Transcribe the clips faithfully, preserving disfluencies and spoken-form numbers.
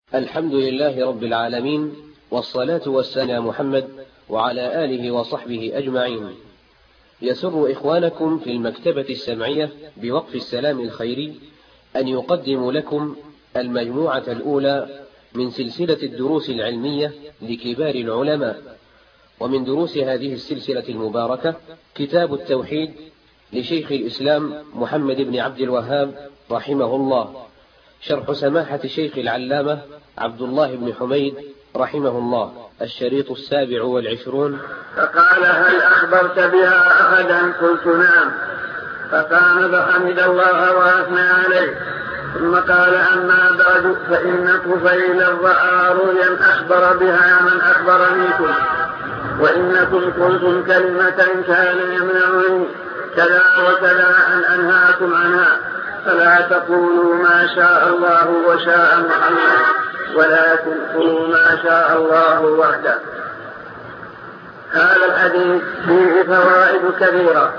الحمد لله رب العالمين، والصلاة والسلام على محمد وعلى آله وصحبه أجمعين. يسر إخوانكم في المكتبة السمعية بوقف السلام الخيري أن يقدم لكم المجموعة الأولى من سلسلة الدروس العلمية لكبار العلماء. ومن دروس هذه السلسلة المباركة كتاب التوحيد لشيخ الإسلام محمد بن عبد الوهاب رحمه الله، شرح سماحة شيخ العلامة عبد الله بن حميد رحمه الله، الشريط السابع والعشرون. فقال: هل أخبرت بها أحدا؟ قلت: نعم. فقام فحمد الله وأثنى عليه، ثم قال: أما بعد، فإن طفيلا رأى رؤيا أخبر بها من أخبرنيكم، وإنكم قلتم كلمة كان يمنعني كذا وكذا أن أنهاكم عنها، فلا تقولوا ما شاء الله وشاء محمد، ولكن قولوا ما شاء الله وحده. هذا الحديث فيه فوائد كثيرة،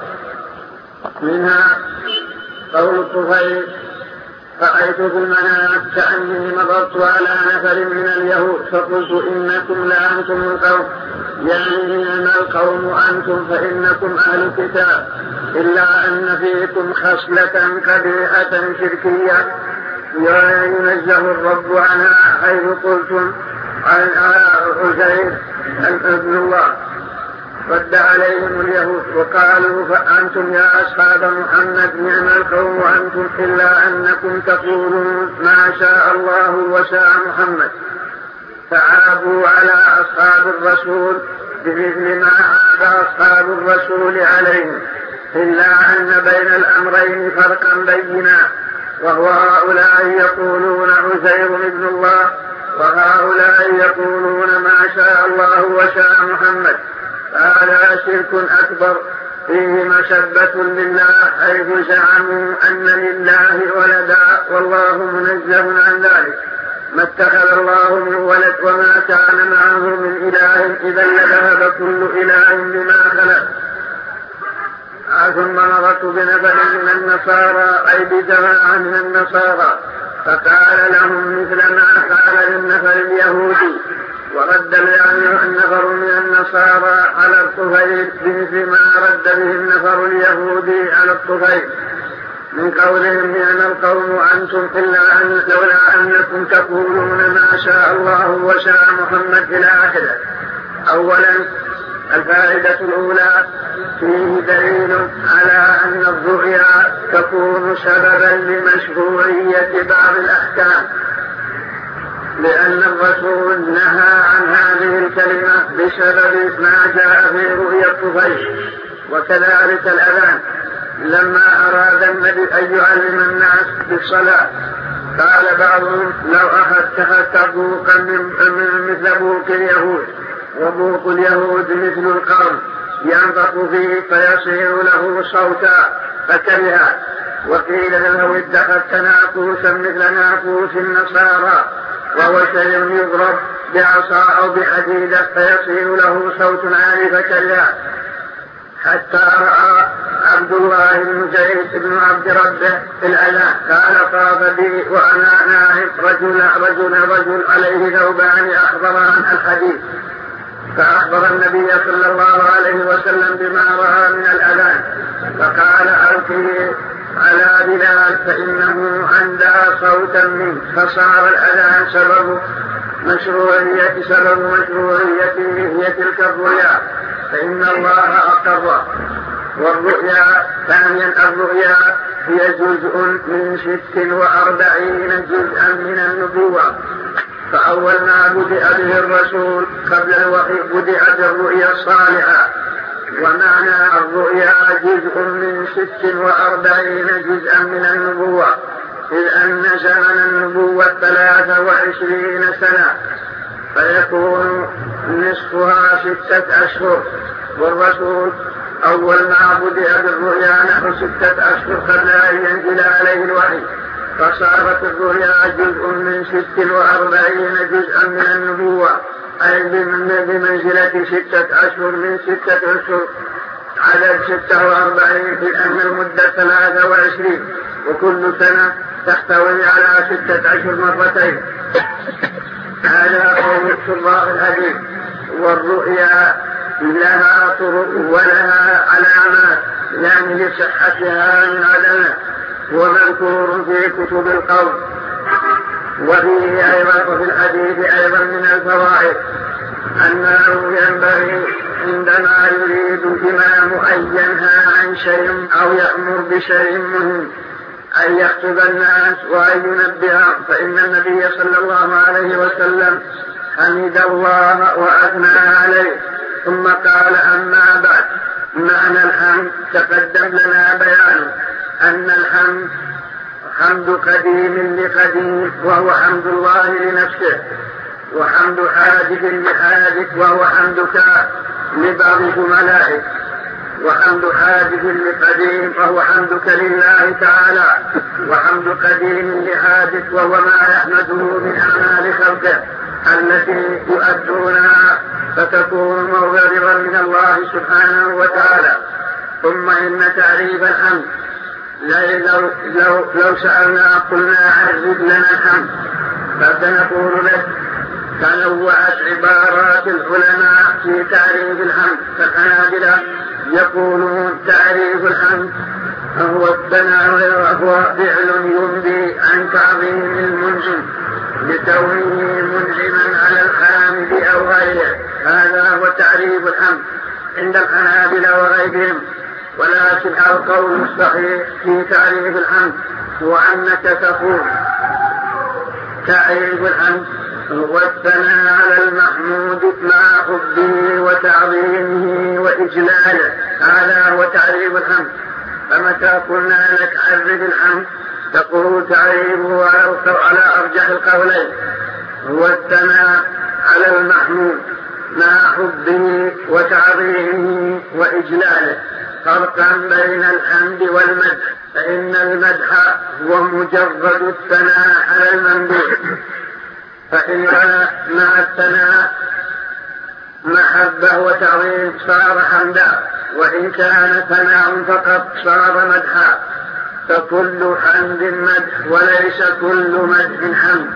منها قول الطفيل: رأيت في المنام كأني مضت على نفر من اليهود فقلت إنكم لأنتم القوم، يعني إنما القوم أنتم فإنكم أهل كتاب، إلا أن فيكم خصلة قبيحة شركية ينزه الرب عنها، حيث قلتم عن عزير ابن الله. رد عليهم اليهود وقالوا: فأنتم يا أصحاب محمد نعم القوم أنتم، إلا أنكم تقولون ما شاء الله وشاء محمد. فعابوا على أصحاب الرسول بمثل ما عاب أصحاب الرسول عليهم، إلا أن بين الأمرين فرقا بينا، وهو هؤلاء يقولون عزير ابن الله، وهؤلاء يقولون ما شاء الله وشاء محمد. هذا شرك أكبر فيه مشبة لله، حيث زعموا أن لله ولدا والله منزه عن ذلك. ما اتخذ الله من ولد وما كان معه من إله، إذا لذهب كل إله بما خلق. ثم مررت بنفر من النصارى، أي بجماعة من النصارى، فقال لهم مثل ما قال للنفر اليهودي، ورد النفر من النصارى على الطفيل بمثل ما رد به النفر اليهودي على الطفيل من قولهم بأن القوم أنتم، إلا أن لولا أنكم تقولون ما شاء الله وشاء محمد إلى آخره. أولا، الفائدة الأولى فيه دليل على أن الرؤيا تكون سببا لمشروعية بعض الأحكام، لأن الرسول نهى عن هذه الكلمة بسبب ما جاء في رؤيا الطفيل. وكذلك الأذان، لما أراد النبي أن يعلم الناس بالصلاة قال بعضهم: لو أخذت بوقا مثل بوق اليهود، وبوق اليهود مثل القرن ينطق فيه فيصير له صوتا، فكره. وقيل له: اتخذت ناقوسا مثل ناقوس النصارى، وهو شيء يضرب بعصا أو بحديدة فيصير له صوت عالي، فكره. حتى رأى عبد الله بن زيد بن عبد ربه في الأذان، قال: طاف بي وأنا نائم رجل رجل رجل عليه ثوبان أخبر عن الحديث، فأخبر النبي صلى الله عليه وسلم بما رأى من الأذان، فقال: ألقه على بلال فإنه عندها صوتا منه. فصار الأذان سبب مشروعية سبب مشروعيته هي تلك الرؤيا، فإن الله أقر. والرؤيا ثانيا، الرؤيا هي جزء من ست وأربعين جزءا من النبوة، فأول ما بدأ به الرسول قبل الوحي بدأ بالرؤيا الصالحة، ومعنى الرؤيا جزء من ست وأربعين جزءا من النبوة، إذ أن زمن النبوة ثلاثة وعشرين سنة، فيكون نصفها ستة أشهر. والرسول أول ما بدأ بالرؤيا نحو ستة أشهر قبل أن ينزل عليه الوحي، فصارت الرؤيا جزء من ست وأربعين جزءا من النبوة، أي بمنزلة ستة أشهر من ستة أشهر، عدد ستة وأربعين، لأن المدة ثلاثة وعشرين، وكل سنة تحتوي على ستة أشهر مرتين. هذا قول شراح الحديث. والرؤيا لها طرق ولها علامات يعني لصحتها من عدمه، ومذكور في كتب القول. وفيه أيضا في الحديث أيضا من الفوائد أنه ينبغي عندما يريد الإمام أن ينهى عن شيء أو يأمر بشيء مهم أن يخطب الناس وأن ينبههم، فإن النبي صلى الله عليه وسلم حمد الله وأثنى عليه ثم قال: أما بعد. معنى الحمد تقدم لنا بيانه أن الحمد حمد قديم لقديم وهو حمد الله لنفسه، وحمد حادث لحادث وهو حمدك لبعض ملائكة، وحمد حادث لقديم وهو حمدك لله تعالى، وحمد قديم لحادث وهو ما يحمده من أعمال خلقه التي يؤدونها فتكون مغفرة من الله سبحانه وتعالى. ثم إن تعريف الحمد لو, لو, لو سألنا قلنا عرف لنا الحمد فسنقول لك تنوعت عبارات العلماء في تعريف الحمد. فالحنابلة يقولون تعريف الحمد هو الثناء وهو فعل ينبي عن تعظيم المنزل لكونه منزلا على الحامد أو غيره، هذا هو تعريف الحمد عند الحنابلة وغيرهم. ولكن القول الصحيح في تعريف الحمد هو أنك تقول تعريف الحمد هو الثناء على المحمود مع حبه وتعظيمه وإجلاله، هذا هو تعريف الحمد. فمتى قلنا لك عرف الحمد تقول تعريفه على أرجح القولين هو الثناء على المحمود مع حبه وتعظيمه وإجلاله. فرقا بين الحمد والمدح، فإن المدح هو مجرد الثناء على الممدوح، فإن مع الثناء محبة وتعظيم صار حمدا، وإن كان ثناء فقط صار مدحا. فكل حمد مدح وليس كل مدح حمد.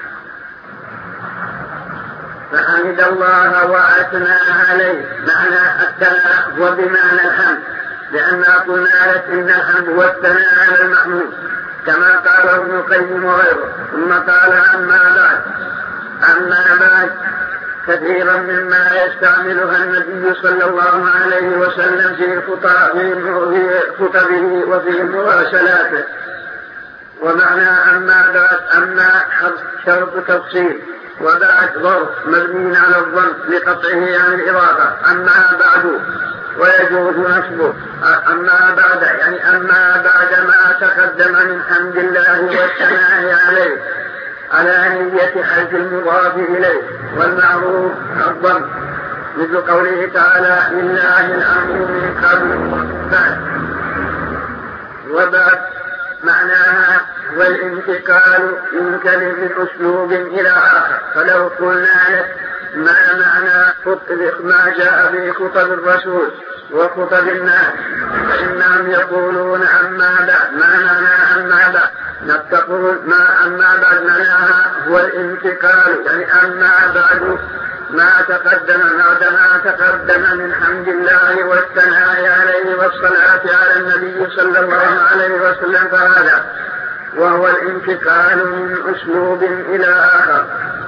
فحمد الله وأثنى عليه معنى الثناء وبمعنى الحمد، لأننا قلنا لك إن الحمد هو الثناء على المحمود كما قال ابن القيم وغيره. ثم قال: أما بعد. أما بعد كثيرا مما يستعملها النبي صلى الله عليه وسلم في خطبه وفي مراسلاته. ومعنى أما بعد أما شرط تفصيل، وبعد ظرف مبني على الظن لقطعه عن الإضافة. أما بعد ويجوز نصبه أما بعد يعني أما بعد ما تقدم من حمد الله والثناء عليه على نية حذف المضاف إليه، والمعروف الضم، مثل قوله تعالى: لله الأمر من قبل بعد. وبعد معناها والانتقال من كلمة أسلوب إلى آخر. فلو قلنا لك ما معنى ما جاء في خطب الرسول وخطب الناس، فإنهم يقولون أما بعد. ما معنى أما بعد؟ نتقول ما أما بعد معناها هو الانتقال، يعني أما بعد ما تقدم بعد ما تقدم من حمد الله والثناء عليه والصلاة على النبي صلى الله عليه وسلم، فهذا وهو الانتقال من أسلوب إلى آخر.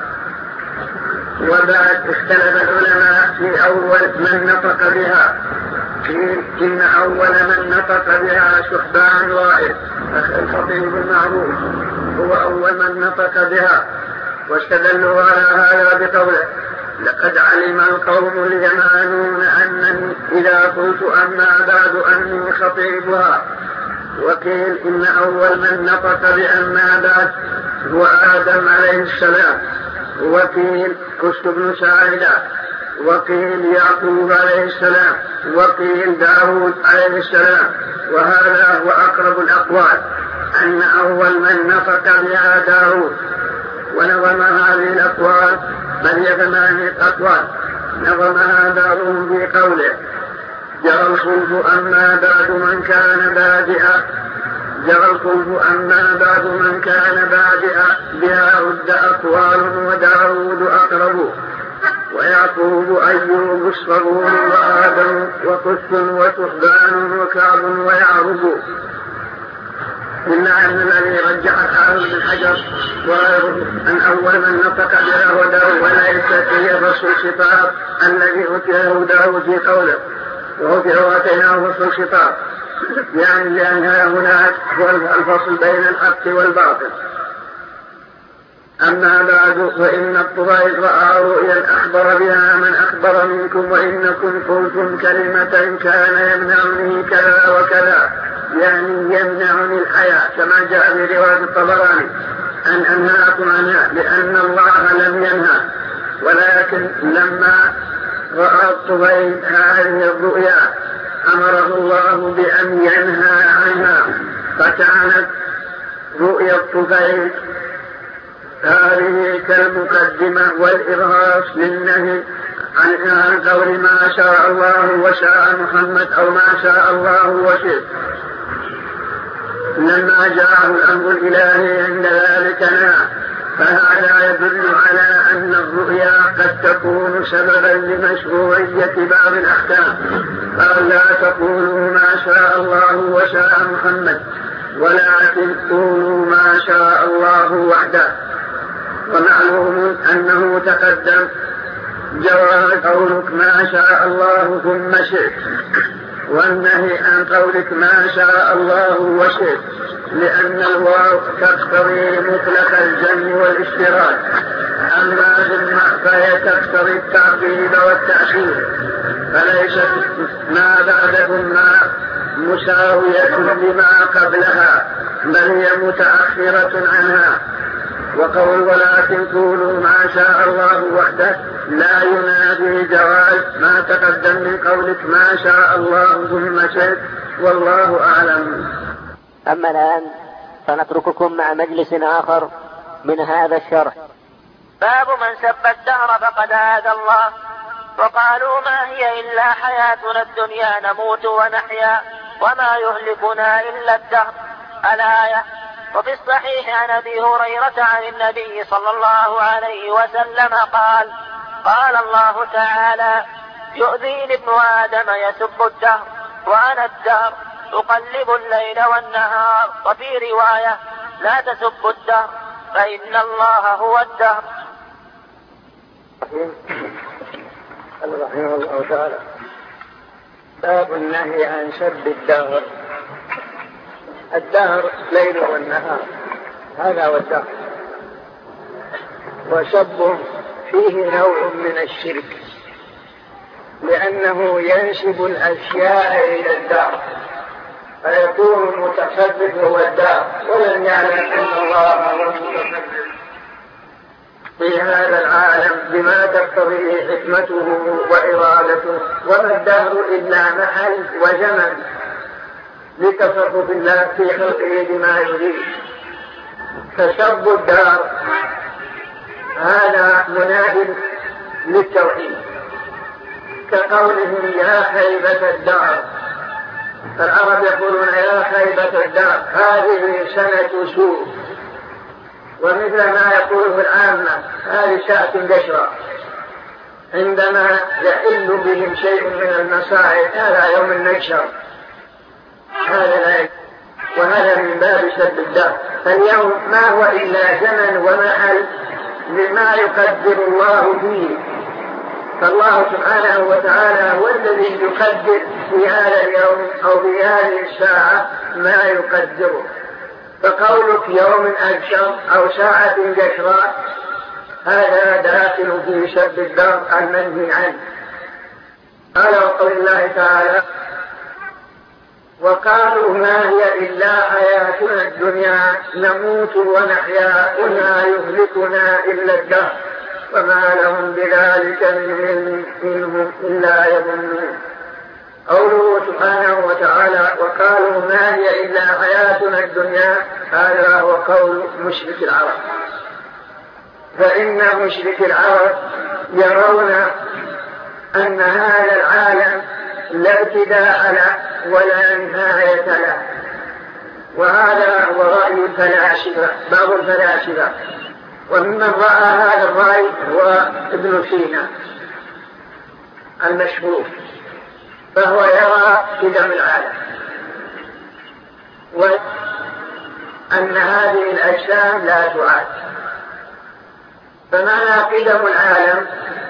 وبعد اختلف العلماء في أول من نطق بها، قيل إن أول من نطق بها شحبان وائل الخطيب المعروف هو أول من نطق بها، واستدلوا على هذا بقوله: لقد علم القوم اليمانون أنني إذا قلت أما بعد أني خطيبها. وقيل إن أول من نطق بأما بعد هو آدم عليه السلام، وقيل قسط بن ساعدة، وقيل يعقوب عليه السلام، وقيل داود عليه السلام. وهذا هو أقرب الأقوال أن أول من نطق بها داود. ونظم هذه الأقوال بل هي ثمانية أقوال نظمها بعضهم في قوله: جرى الخلف أما بعد من كان بادئا جرى الخلف أما بعد من كان بادئا بها رد أقوال وداود ويعقوب أيوب الصبور وآدم وقس وتحبان وكعب ويعرب. إلا أن الذي رجح الحافظ بن حجر وغيره أن أول من نطق بها هو داود وليست هي فصل الشطاب الذي أوتيه داود في قوله وأوتيناه فصل الشطاب، يعني لأنها هناك هو الفصل بين الحق والباطل. أما بعد، فإن الطفيل رأى رؤيا أخبر بها من أخبر منكم وإنكم قلتم كلمة كان يمنعني كذا وكذا، يعني يمنعني الحياة، كما جاء في رواية الطبراني أن أنهاكم عنها لأن الله لم ينهى. ولكن لما رأى الطفيل هذه الرؤيا أمره الله بأن ينهى عنها، فكانت رؤيا الطفيل هذه كالمقدمة والإرهاص للنهي عن قول ما شاء الله وشاء محمد أو ما شاء الله وشئت. لما جاءه الأمر الإلهي عند ذلك نهى، فهذا يدل على أن الرؤيا قد تكون سببا لمشروعية بعض الأحكام. قال لا تقولوا ما شاء الله وشاء محمد ولكن قولوا ما شاء الله وحده. ومعلوم أنه تقدم جواز قولك ما شاء الله ثم شئت، والنهي عن قولك ما شاء الله وشئت، لأن الواو تقتضي مطلق الجمع والاشتراك، أما ثم فهي تقتضي التعقيب والتأخير، فليست ما بعد ثم مساوية لما قبلها، بل هي متأخرة عنها. وقول ولكن قولوا ما شاء الله وحده لا ينادي جواز ما تقدم من قولك ما شاء الله ثم شئت، والله أعلم. أما الآن فنترككم مع مجلس آخر من هذا الشرح. باب من سب الدهر فقد آذى الله. وقالوا ما هي إلا حياتنا الدنيا نموت ونحيا وما يهلكنا إلا الدهر. الآية. وفي الصحيح عن أبي هريرة عن النبي صلى الله عليه وسلم قال قال الله تعالى يؤذيني ابن آدم يسب الدهر وأنا الدهر أقلب الليل والنهار. وفي رواية لا تسب الدهر فإن الله هو الدهر. رحمه الله تعالى. باب النهي عن سب الدهر. الدهر ليل والنهار، هذا هو الدهر، وسبه فيه نوع من الشرك، لأنه ينسب الأشياء إلى الدهر، فيكون المتسبب هو الدهر ولم يعلم أن الله هو المتسبب في هذا العالم بما تقتضيه حكمته وإرادته. وما الدهر إلا محل وزمن لتصرف الله في خلقه بما يريد. فسب الدهر هذا مناد للتوحيد، كقولهم يا خيبة الدهر. العرب يقولون يا خيبة الدهر، هذه سنة سوء. ومثل ما يقوله العامة هذه ساعة قشرة، عندما يحل بهم شيء من المصائب هذا يوم النشر، هذا لا. وهذا من باب سب الدهر. فاليوم ما هو إلا زمن ومحل لما يقدر الله فيه، فالله سبحانه وتعالى هو الذي يقدر في هذا اليوم أو في هذه الساعة ما يقدره. فقولك يوم أبشر أو ساعة قشرة هذا داخل في سب الدهر المنهي عنه. قال وقول الله تعالى وقالوا ما هي إلا حياتنا الدنيا نموت ونحيا وما يهلكنا إلا الدهر وما لهم بذلك من علم منهم إلا يظنون. قوله سبحانه وتعالى وقالوا ما هي إلا حياتنا الدنيا، هذا هو قول مشرك العرب. فإن مشرك العرب يرون أن هذا العالم لا ابتداء له ولا نهاية له، وهذا هو رأي الفلاسفة، بعض الفلاسفة. وممن رأى هذا الرأي هو ابن سينا المشهور، فهو يرى قدم العالم وأن هذه الأجسام لا تعاد. فمعنى قدم العالم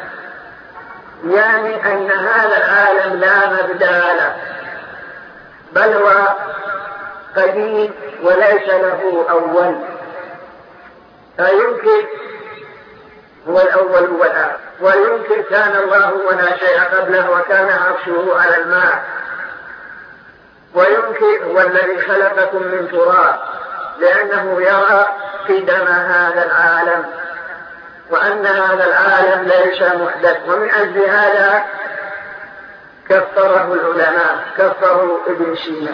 يعني أن هذا العالم لا مبدأ له، بل هو قديم وليس له أول، فيمكن هو الأول هو الآخر، ويمكن كان الله ولا شيء قبله وكان عرشه على الماء، ويمكن هو الذي خلقكم من تراب، لأنه يرى قدم هذا العالم وأن هذا العالم ليس محدث. ومن أجل هذا كفره العلماء، كفروا ابن سينا.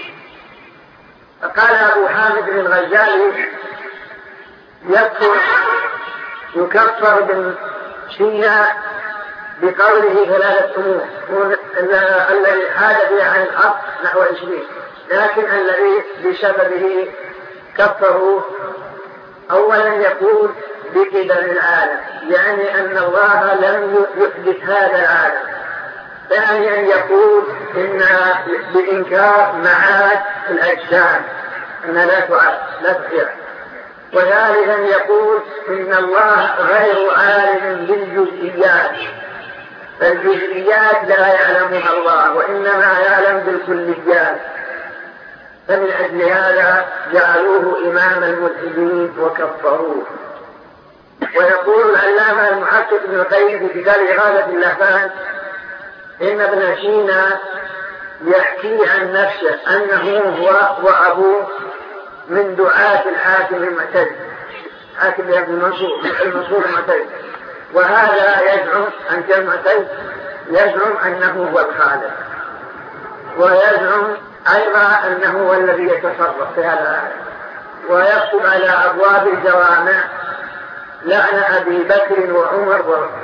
فقال أبو حامد الغزالي يكفر يكفر ابن سينا بقوله ثلاثة أمور، الذي حاد به عن الحق نحو عشرين، لكن الذي بسببه كفروا أولا يقول بقدم العالم، يعني أن الله لم يحدث هذا العالم. ثانيا يقول إن بإنكار معاد الأجسام أن لا تعاد لا تحيا. وثالثا يقول إن الله غير عالم بالجزئيات، فالجزئيات لا يعلمها الله وإنما يعلم بالكليات، فمن أجل هذا جعلوه إمام الملحدين وكفروه. ويقول العلامة المحقق ابن القيم في كتاب إغاثة اللهفان إن ابن سينا يحكي عن نفسه أنه هو وأبوه من دعاة الحاكم المعتزلي، حاكم ابن منصور المنصور المعتزلي، وهذا يزعم أن المعتزلي يزعم أنه هو الخالق، ويزعم أيضا أنه هو الذي يتصرف في هذا العالم، ويكتب على أبواب الجوامع لعن أبي بكر وعمر وعمر.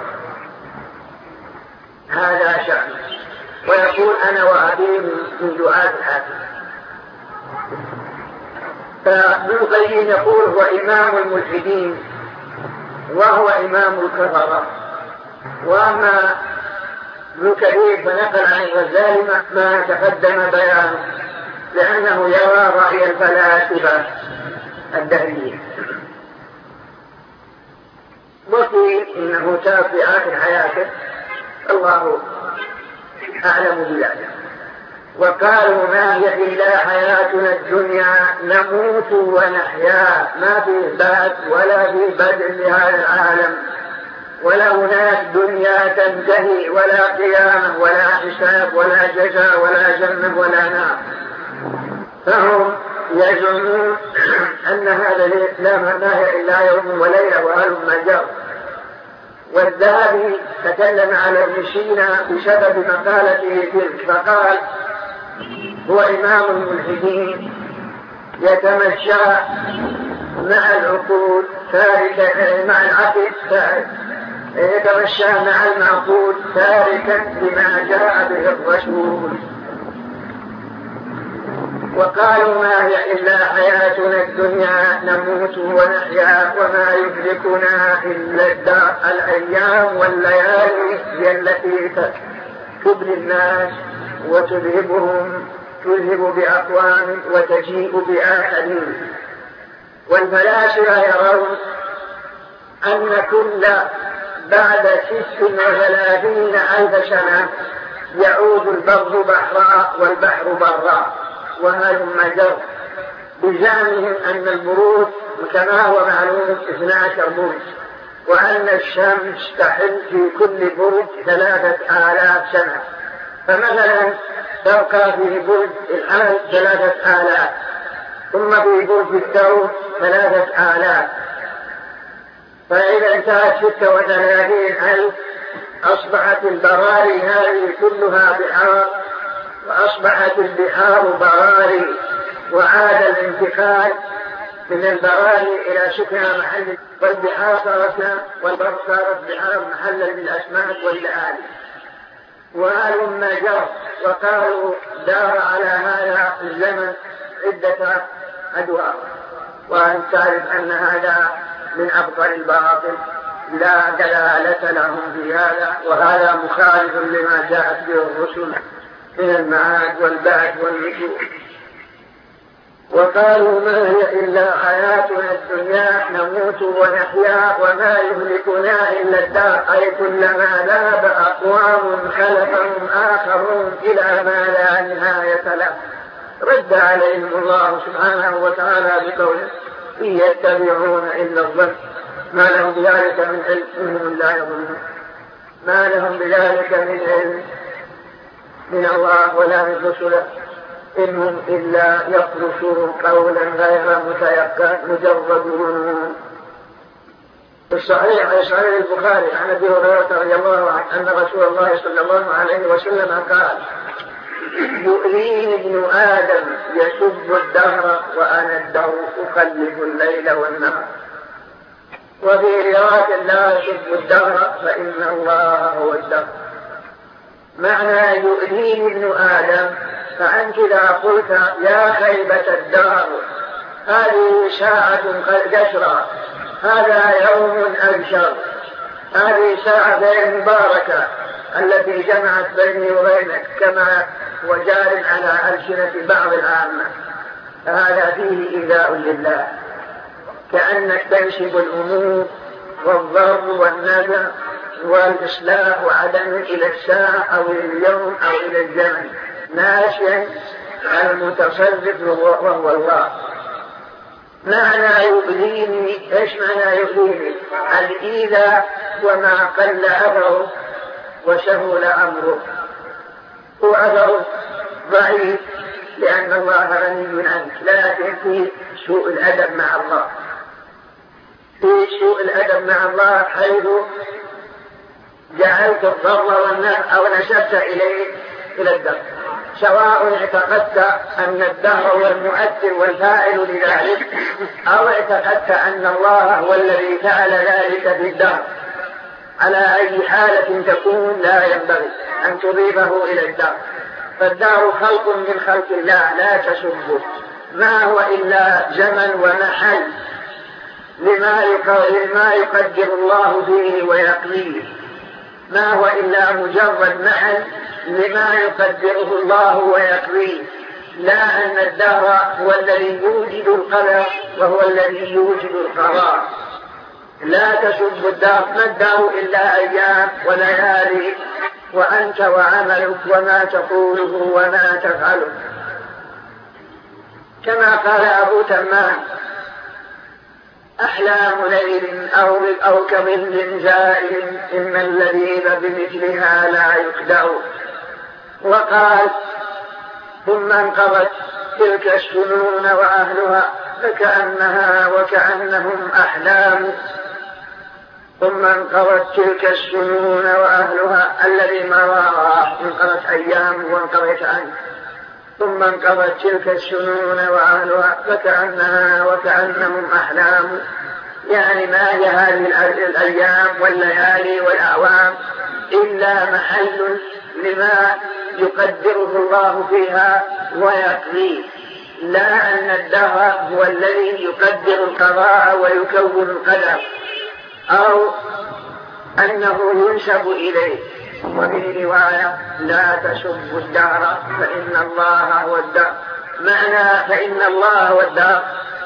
هذا شأن. ويقول أنا وأبي من دعاة الحاكم. فابن القيم يقول هو إمام الملحدين وهو إمام الكفرة. وأما ابن كثير فنقل عن الغزالي ما تقدم بيانه، لأنه يرى رأي الفلاسفة الدهريين. وقيل إنه تاب في آخر حياته، الله أعلم بذلك. وقالوا ما هي إلا حياتنا الدنيا نموت ونحيا، ما في بعد ولا في بدء لهذا العالم، ولا هناك دنيا تنتهي، ولا قيامة ولا حساب ولا جزاء ولا جنة ولا نار. فهم يزعمون أن هذا لا معناه إلا يوم وليلة وهلم جر. والذهبي تكلم على ابن سينا بسبب مقالته تلك، فقال هو إمام الملحدين يتمشى مع العقول تاركا مع العقل يتمشى مع المعقول تاركا بما جاء به الرسول. وقالوا ما هي إلا حياتنا الدنيا نموت ونحيا وما يدركنا إلا الأيام والليالي هي التي تبلي الناس وتذهبهم تذهب بأقوام وتجيء بآخرين. والفلاسفة يرون أن كل بعد ست وثلاثين ألف سنة يعود البر بحراء والبحر براء وهلم جر، بزعمهم أن البروج كما هو معلوم اثنا عشر برج، وأن الشمس تحل في كل برج ثلاثة آلاف سنة. فمثلا تبقى في برج الحمل ثلاثة آلاف، ثم في برج الثور ثلاثة آلاف، فإذا انتهت ستة وثلاثين ألف أصبحت البراري هذه كلها بحار، وأصبحت البحار براري، وعاد الانتقال من البراري إلى سكن محل، والبحار صارت والبر صارت بحار محلا للأسماك واللآلي وهلم جر. وقالوا دار على هذا الزمن عدة أدوار. وأن تعرف أن هذا من أبطل الباطل، لا دلالة لهم في هذا، وهذا مخالف لما جاءت به الرسل من المعاد والبعث والنشور. وقالوا ما هي إلا حياتنا الدنيا نموت ونحيا وما يهلكنا إلا الدهر، أي كلما ذهب أقوام خلفهم آخرون إلى ما لا نهاية له. رد عليهم الله سبحانه وتعالى بقوله إن يتبعون إلا الظن ما لهم بذلك من علم إنهم لا يظنون، ما لهم بذلك من علم من الله ولا من رسله، إنهم إلا يخرصون قولا غير متيقن مجرد ظنون. الصحيح في صحيح البخاري عن أبي هريرة رضي الله عنه أن رسول الله صلى الله عليه وسلم قال يؤذيني ابن آدم يسب الدهر وأنا الدهر أقلب الليل والنهار، وفي رواية لا يسب الدهر فإن الله هو الدهر. معنى يؤذيني ابن آدم فأنت إذا قلت يا خيبة الدهر هذه ساعة قد جشرة، هذا يوم أبشر، هذه ساعة غير مباركة التي جمعت بيني وبينك كما وجار على ألسنة بعض العامة، هذا فيه إيذاء لله، كأنك تنسب الأمور والضر والنزع والإصلاح وعدم إلى الساعة أو إلى اليوم أو إلى الزمن، ناسيا المتصرف وهو الله. معنى يؤذيني ايش معنى يؤذيني؟ الإيذاء وما قل أثره وسهل أمره، وأثره ضعيف لأن الله غني عنك، لكن في سوء الأدب مع الله، في سوء الأدب مع الله حيث جعلت الضر والنفع أو نسبت إليه إلى الدهر، سواء اعتقدت أن الدهر هو المؤثر والفاعل لذلك أو اعتقدت أن الله هو الذي فعل ذلك في الدهر، على أي حالة تكون لا ينبغي أن تضيفه إلى الدهر، فالدهر خلق من خلق الله لا تسبه، ما هو إلا زمن ومحل لما يقدر الله فيه ويقضيه، ما هو إلا مجرد محل لما يقدره الله ويقضيه، لا أن الدهر هو الذي يوجد القدر وهو الذي يوجد القضاء. لا تسب الدهر، ما الدهر إلا أيام وليالي، وأنت وعملك وما تقوله وما تفعله. كما قال أبو تمام أحلام ليل أو, أو كظل زائل إن اللذيذ بمثلها لا يخدع. وقال ثم انقضت تلك السنون وأهلها فكأنها وكأنهم أحلام، ثم انقضت تلك السنون وأهلها الذي مراها انقضت أيام وانقضت عنه، ثم انقضت تلك السنون وأهلها فكأنها وكأنهم أحلام، يعني ما هي هذه الأيام والليالي والأعوام إلا محل لما يقدره الله فيها ويقضيه، لا أن الدهر هو الذي يقدر القضاء ويكون القدر أو أنه ينسب إليه. وفي رواية لا تسبوا الدهر فإن الله هو الدهر. معنى فإن الله هو الدهر،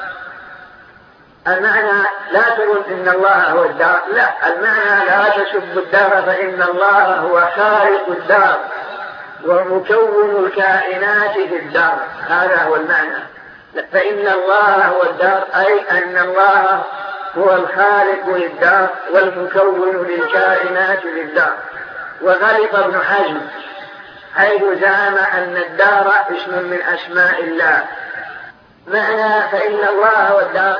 المعنى لا تقول إن الله هو الدهر، لا، المعنى لا تسبوا الدهر فإن الله هو خالق الدهر ومكون الكائنات في الدهر، هذا هو المعنى. فإن الله هو الدهر أي أن الله هو الخالق للدهر والمكون للكائنات في الدهر. وغلط ابن حزم حيث زعم أن الدهر اسم من أسماء الله. معنى فإن الله هو الدهر،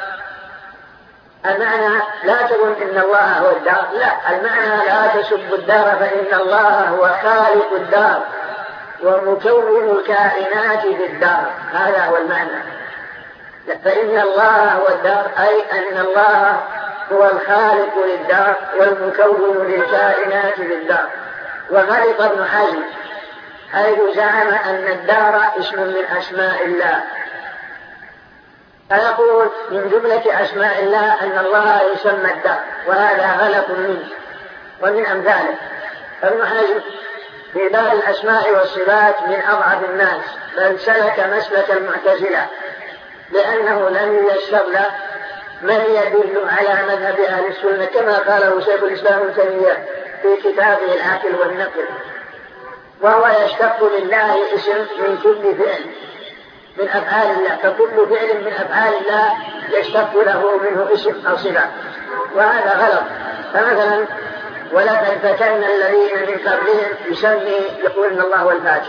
المعنى لا تقول إن الله هو الدهر، لا، المعنى لا تسب الدهر فإن الله هو خالق الدهر ومكون الكائنات في الدهر، هذا هو المعنى. فإن الله هو الدهر أي أن الله هو الخالق للدهر والمكون للكائنات في الدهر. وغلط ابن حزم حيث زعم أن الدهر اسم من أسماء الله، فيقول من جملة أسماء الله أن الله يسمى الدهر، وهذا غلط منه ومن أمثاله. فابن حزم في باب الأسماء والصفات من أضعف الناس، بل سلك مسلك المعتزلة، لأنه لم يستغل ما يدل على مذهب أهل السنة كما قاله شيخ الإسلام ابن تيمية في كتابه العاقل والنقل. وهو يشتق لله اسم من كل فعل من أفعال الله، فكل فعل من أفعال الله يشتق له منه اسم أو صفة، وهذا غلط. فمثلا ولقد فتنا الذين من قبلهم يسمي يقول إن الله هو الفاتن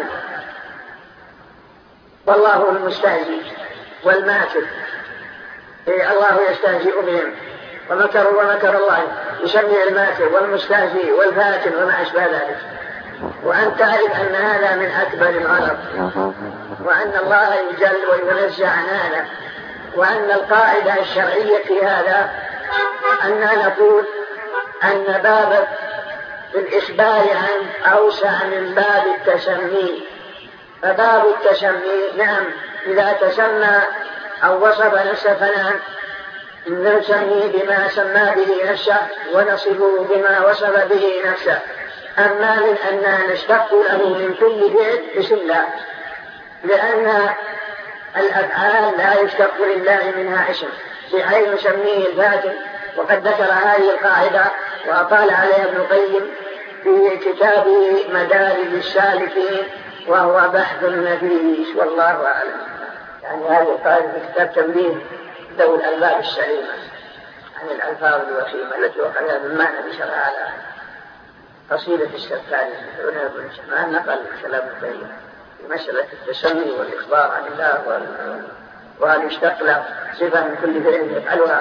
والله المستهزئ والماكر، الله يستهزئ بهم ومكروا ومكر الله، يسمي الماكر والمستهزئ والفاتن وما أشبه ذلك. وأن تعرف أن هذا من أكبر الغلط، وأن الله يجل وينزع عن هذا، وأن القاعدة الشرعية في هذا أننا نقول أن باب الإخبار عنه أوسع من باب التسمي. فباب التسمي نعم إذا تسمى أو وصف نفسه فنعم نسميه بما سمى به نفسه ونصفه بما وصف به نفسه. أما من أننا نشتق له من كل فعل اسم الله، لأن الأفعال لا يشتق لله منها اسم بحيث نسميه الفاتن. وقد ذكر هذه القاعدة وأطال عليها ابن القيم في كتابه مدارج السالكين، وهو بحث نفيس والله أعلم. يعني هذه القاعدة في كتاب تنبيه ذوي الألباب السليمة عن الألفاظ الوخيمة التي وقعها بالمعنى بشرع على قصيدة السفاري مع نقل كلام ابن القيم في مسألة التسمي والإخبار عن الله، وهل يشتق له صفة من كل فعل يفعلها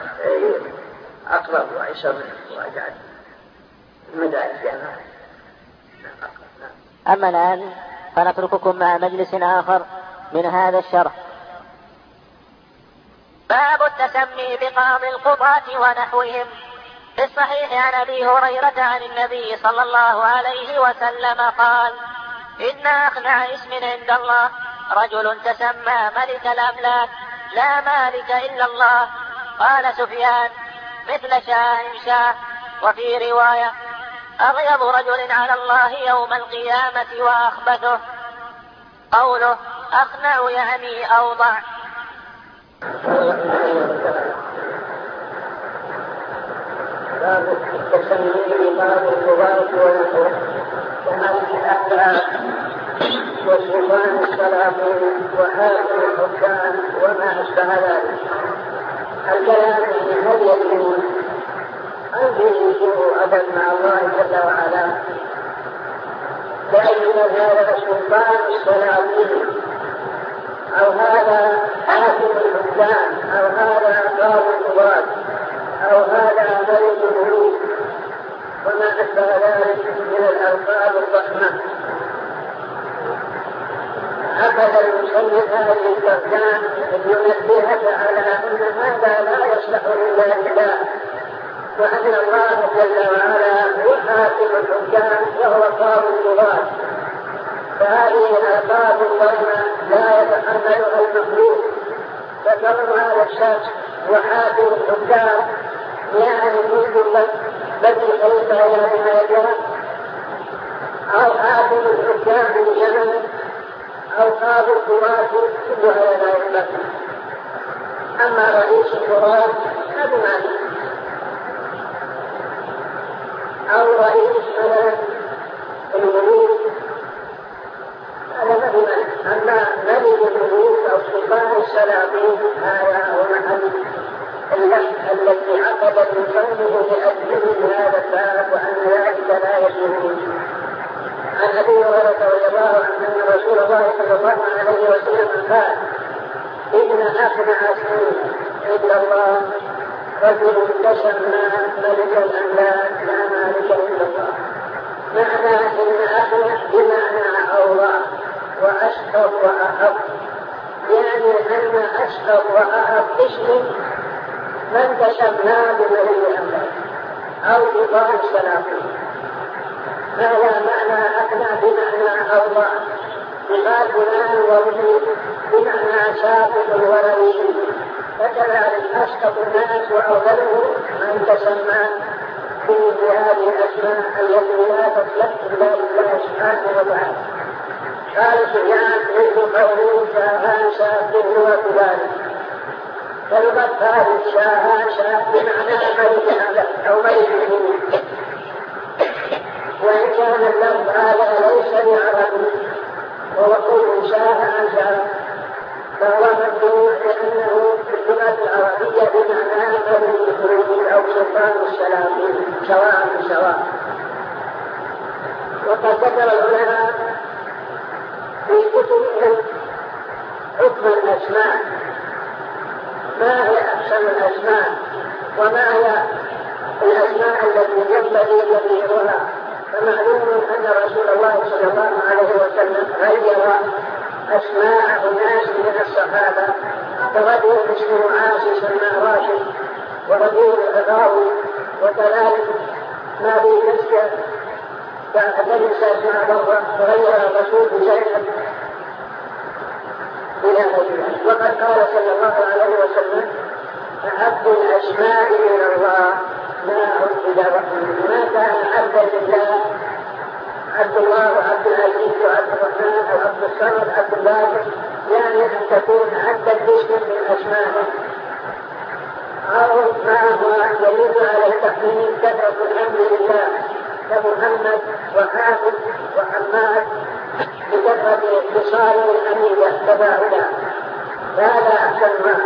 أقرب وأيسر وأجعل المدارج يعني. أما الآن فنترككم مع مجلس آخر من هذا الشرح. باب التسمي بقاضي القضاة ونحوهم. في الصحيح عن أبي هريرة عن النبي صلى الله عليه وسلم قال: إن أخنع اسم عند الله رجل تسمى ملك الأملاك لا مالك إلا الله. قال سفيان: مثل شاه شاه. وفي رواية: أغيظ رجل على الله يوم القيامة وأخبثه. قوله أخنع يعني أوضع. باب التسمي باب القضاة ونحوه وملك الأملاك وسلطان السلاطين وحاكم الحكام وما أشبه ذلك. الكلام في هل يكون أن يجيء أبدا مع الله جل وعلا، لأن هذا سلطان السلاطين أو هذا حاكم الحكام أو هذا قاضي القضاة أو هذا ملك الملوك وما أشبه ذلك من الألقاب الضخمة. أخذ المصنف هذه الأركان لينبهك على أن هذا لا يصلح إلا لله، وأن الله جل وعلا هو حاكم الحكام وهو قاضي القضاة. فهذه الألقاب الضخمة لا يتحملها المخلوق. فكون هذا الشخص وحاكم الحكام يعني يقول لك بدي خليفة إلى بمالكها أو حاكم الحكام بالجنة أو قاضي القضاة كل هذا لا يملك. أما رئيس القضاة هذا مالك أو رئيس الملوك هذا ما بمالك. أما ملك الملوك أو سلطان السلاطين هذا هو محل التي عقدت المصنف لأجله هذا الباب، وأن ذلك لا يجوز. عن أبي هريرة رضي الله عنه أن رسول الله صلى الله عليه وسلم قال: إن أخنع اسم عند الله رجل تسمى ملك الأملاك لا مالك إلا الله. معنى إن أخنع بمعنى أوضع وأشهر وأحب، يعني أن أشهر وأحب اسم من تسمى بملك الأملاك أو بقاضي السلاطين. هذا معنى أقنع بمعنى أوضع، بقال فلان ووجود بمعنى ساقط الولوي، فكذلك أسقط الناس وأولهم من تسمى في هذه الأسماء التي لا تصلح إلا لله سبحانه وتعالى. قال سفيان مثل قوله شاهان شاكر وكذلك، فلقد هذه الشاهان شاكر بمعنى ملك هذا أو ملك الدين، وإن كان اللفظ هذا ليس بعربي ووقول شاهان شاكر فهو مبدوع لأنه في اللغة العربية بمعنى ملك الدين أو سلطان السلاطين سواء سواء. وقد ذكر العلماء في كتبهم حكم الأسماء، ما هي أحسن الأسماء وما هي الأسماء التي ينبغي تغييرها. فمعلوم أن رسول الله صلى الله عليه وسلم غير أسماء أناس من الصحابة، فرجل اسمه عاصي سماه راشد، ورجل الغاوي، وكذلك ما في نسكه فأتنسى اسمها برة فغير الرسول بزينب إلى غيره. وقد قال صلى الله عليه وسلم أحب الأسماء من الله ما عبد رحمه، ما كان عبدا لله عبد الله وعبد العزيز وعبد الرحمن أو عبد الصمد عبد الله، يعني أن تكون عبدا باسم من أسمائه، أو ما هو يدل على التحميد كثرة الحمد لله كمحمد وحافظ وحماد بكثرة اتصال الحميدة تباعدا، هذا أحسن ما.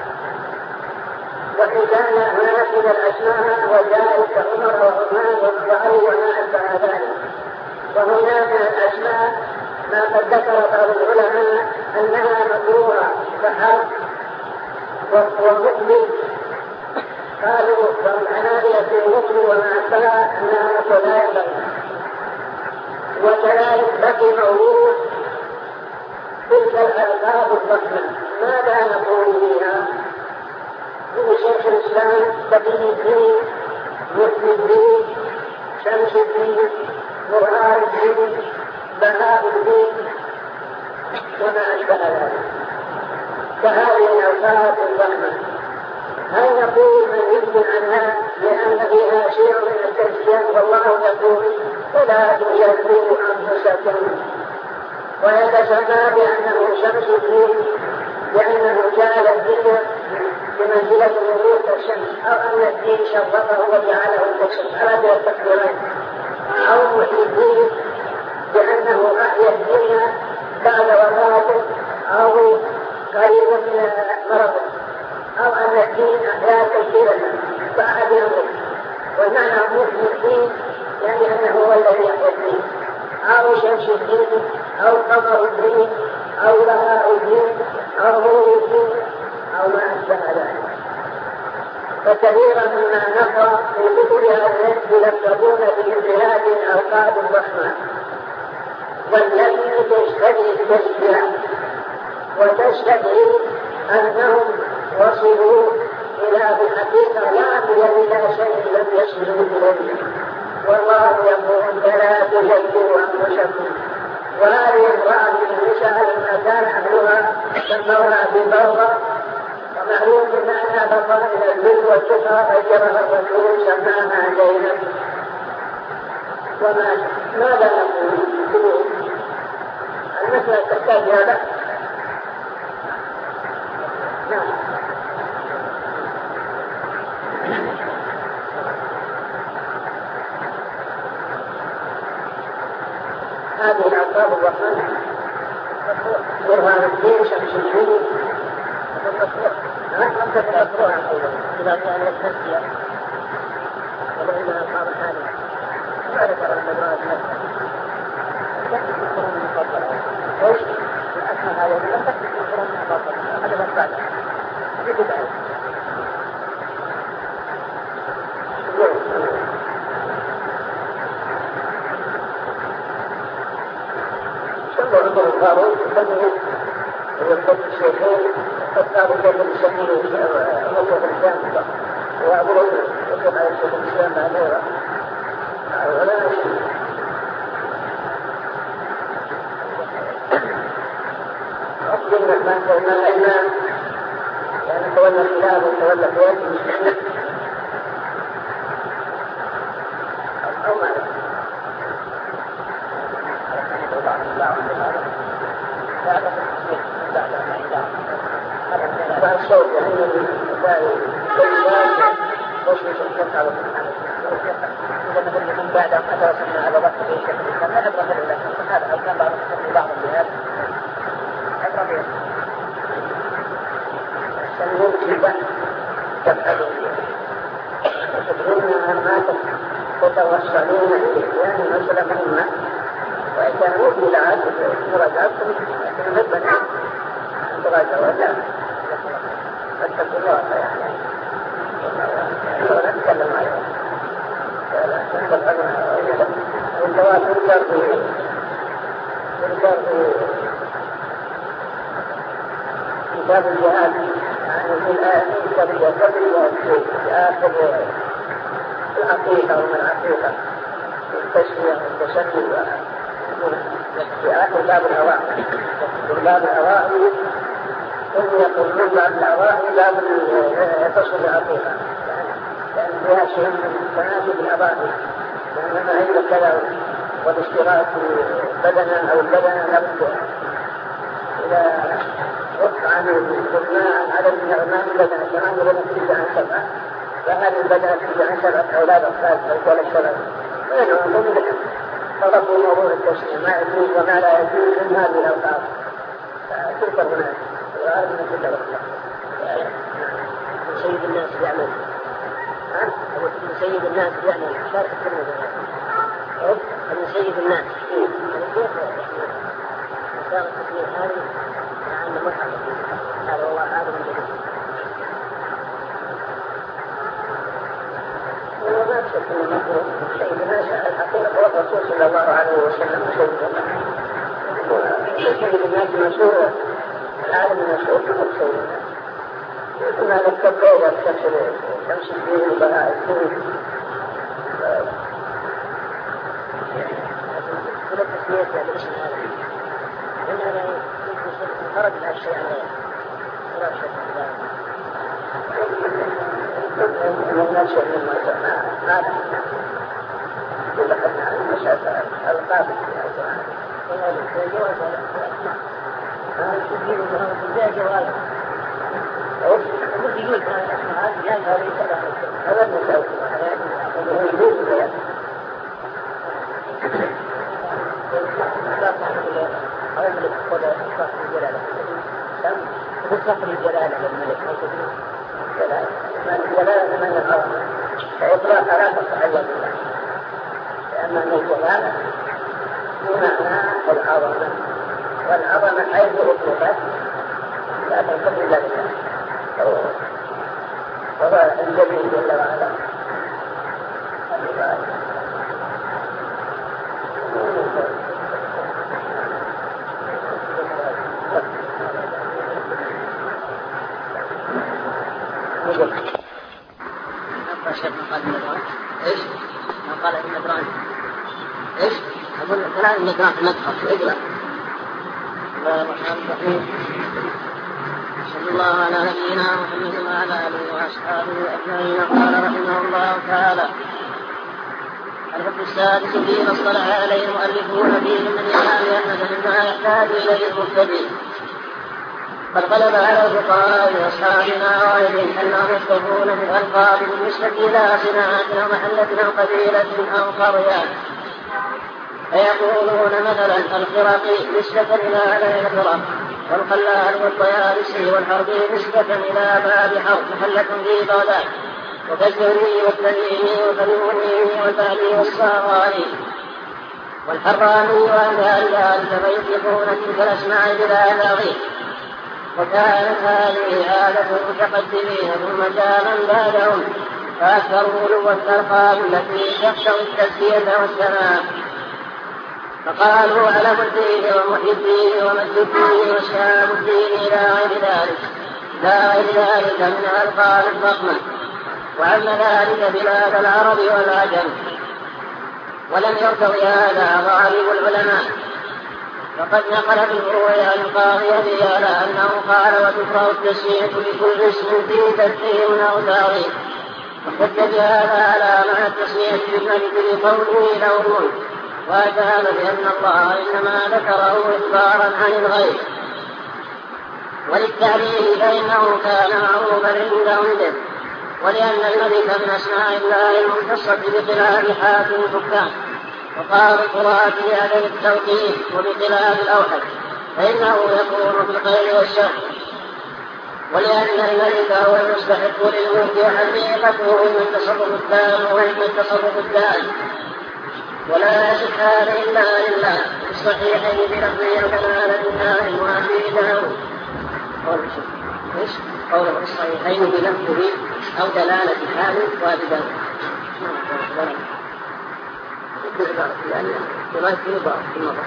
وإن كان هناك من الأسماء وذلك عمر وعثمان وعلي وما أشبه ذلك. وهنا من الأسماء ما قد ذكر بعض العلماء أنها مكروهة كحرب ومقبل، قالوا والحنابلة في المقبل وما أشبه أنها متناقضة. وكذلك بقي موجود تلك الألقاب الضخمة، ماذا نقول فيها؟ من شيخ الإسلام تقي الدين، محيي الدين، شمس الدين، برهان الدين، بهاء الدين وما أشبه ذلك، فهذه الألقاب الضخمة هل نقول من يمكن عنها لأن فيها شيء من التزكية؟ والله يقول فلا تزكوا أنفسكم، ويتسمى بأنه شمس الدين لأنه جعل الدين بمنزلة نور الشمس، أو أن الدين شرفه وجعله كالشمس على التكبيرين، أو محيي الدين بأنه أحيا الدين بعد وفاته أو قريب من مرضه، أو أن الدين أحيا كثيرا فأحد يموت، والمعنى محيي الدين يعني أنه هو الذي يحيا الدين، أو شمس الدين أو قمر الدين أو بهاء الدين أو نور الدين أو ما أشبه ذلك. فكثيرا مما نقرأ في كتب العلم يلقبون بانتهاج الألقاب الضخمة والتي تشتهي التشبيه وتشتهي أنهم وصلوا إلى بالحقيقة لا إلى شيء لم يصلوا إليه، والله يقول فلا تزكوا أنفسكم. وهذه امرأة من النساء لما كان أهلها سموها ببرة، ومعلوم بمعنى برة إلى الذل والكفر أجرها الرسول سماها زينب. وما ماذا نقول؟ المسألة تحتاج هذا. نعم. هذه الألقاب الوطنية برهان الدين شمس الدين أنت تذكرها إذا كان التزكية ولعند الألقاب الحالية ما ذكر المدرات نفسها تكتب القرآن المفضل ايش؟ الأسماء هذه لم تكتب القرآن المفضل هذا ما بعد هذه بدعة. وعمر الفاروق يسميه ويقول الشيخين فكتابوا كيف يسميه عمر الإسلام وأبو العلم يقول على الشيخ الإسلام معمورة ولا شيء. أقول لك ما أن الإمام يعني يتولى خلاف ويتولى خير أو ماذا؟ بعد الصوت يعني إذا مثل من بعد أن أدرس من هذا الوقت في شكل الإسلام لا عبرة بالله هذا أو كان بعض الشكل بعض الجهات عبرة بالله السنين جدا تبعدوا تدرون أنها تتوصلون لإحيان مسألة مهمة وإذا نوتي لعاد مراجعتكم تنهبنا مراجعة ولا فاتقوا الله يعني ولا نتكلم عليه الجواب يذكر في يذكر في كتاب الجهاد يعني في الآية الكبيرة كبيرة في آخر العقيدة ومن العقيدة التشريع والتشدد في آخر باب الأوائل في باب الأوائل ثم يقول من باب الأوائل باب تصل العقيدة لأن فيها شيء من تناسب الأوائل لأنما عند كذا والاشتراك بدنا أو البدنا لابد إذا وقع عنه بالجماع عدد من الأمام بدنا كمان بدنا تريد عن سبعة فهذه البدنة تريد عن سبعة أولاد أطفال فالكول الشباب وينهم هم طلبوا موضوع التشريع ما يجوز وما لا يجوز من هذه الأوقات فتلك هناك وهذا من كل وقت سيد الناس يعمل سيد الناس يعمل شارك الكلمة أن سيد الناس مسار التسمية هذه أنه ملحق هذا هو هذا من جديد وما تشك أنه سيد الناس الحقيقة هو الرسول صلى الله عليه وسلم سيد الناس مسؤول العالم مسؤول فقط سيد الناس كما نتكبر تمشي فيه البهائم كل التسمية يعني باسم هذا لأننا خرج لها الشيء عن غيره خرج شيء عن غيره شيء مما يسمى هذا يقول لك أن المشاهد القابل في القرآن وهذا الجواز هذا التسمية وهذا الجواز يقول يقول هذا هذا المساوي هذا يجوز بيان هذا الملك خذ إطلاق الجلالة إطلاق الجلالة للملك جلالة الجلالة من الأرض فإطلاق لا تصح إلا بالله لأن الجلالة بمعنى العظمة والعظمة حيث أطلقت لا تكون إلا بالله وهو الجليل جل وعلا نبقى شيخ من قال النجران ايش؟ من قال النجران ايش؟ أقول كلام النجران في المدخل اقرأ بسم الله الرحمن الرحيم صلى الله على نبينا محمد وعلى آله وأصحابه أجمعين. قال رحمه الله تعالى الحكم السادس فيما اصطلح عليه المؤلفون فيه من الإسلام أن مما يحتاج إليه المبتدئ قد غلب على الفقهاء أصحابنا وغيرهم أنهم يختلفون في الألقاب بالنسبة إلى صناعة أو محلة أو قبيلة أو قرية فيقولون مثلا الخرقي نسبة إلى علي الخرق والخلال والطيالسي والحربي نسبة إلى باب حرب محلة في بغداد وكالزهري والتميمي والخليوني والبعلي والصاغاني والحراني وأمثال ذلك فيطلقون تلك الأسماء بلا تغيير. وكانت هذه عادة المتقدمين ثم جاء من بعدهم فأكثروا غلو الألقاب التي تقتضي التزكية والثناء فقالوا علم الدين ومحي الدين ومجد الدين وشهاب الدين إلى غير ذلك لا غير ذلك من ألقاب الضخمة وعم ذلك بلاد العرب والعجم ولم يرتضي هذا غالب العلماء فقد نقل في الفروع عن القاضي أبي يعلى أنه قال وتكره التسمية لكل اسم فيه تكريم أو تعظيم، واحتج بهذا على معنى التسمية بالملك لقوله له الملك، وأجاب بأن الله إنما ذكره إخبارا عن الغيب، وللتعليل فإنه كان معروفا عندهم به، ولأن الملك من أسماء الله المختصة بخلاف حاكم الحكام، وقال القراءة بعدم التوكيد وبخلاف الأوحد فإنه يكون في الخير والشر، ولأن الملك هو المستحق للملك حقيقته إما التصرف التام وإما التصرف الدائم، ولا يصح هذا إلا لله في الصحيحين بلفظه وكمال الله وأبي داود قوله في الصحيحين بلفظه أو دلالة حال وأبي داود يعني رواية يوضع في المضح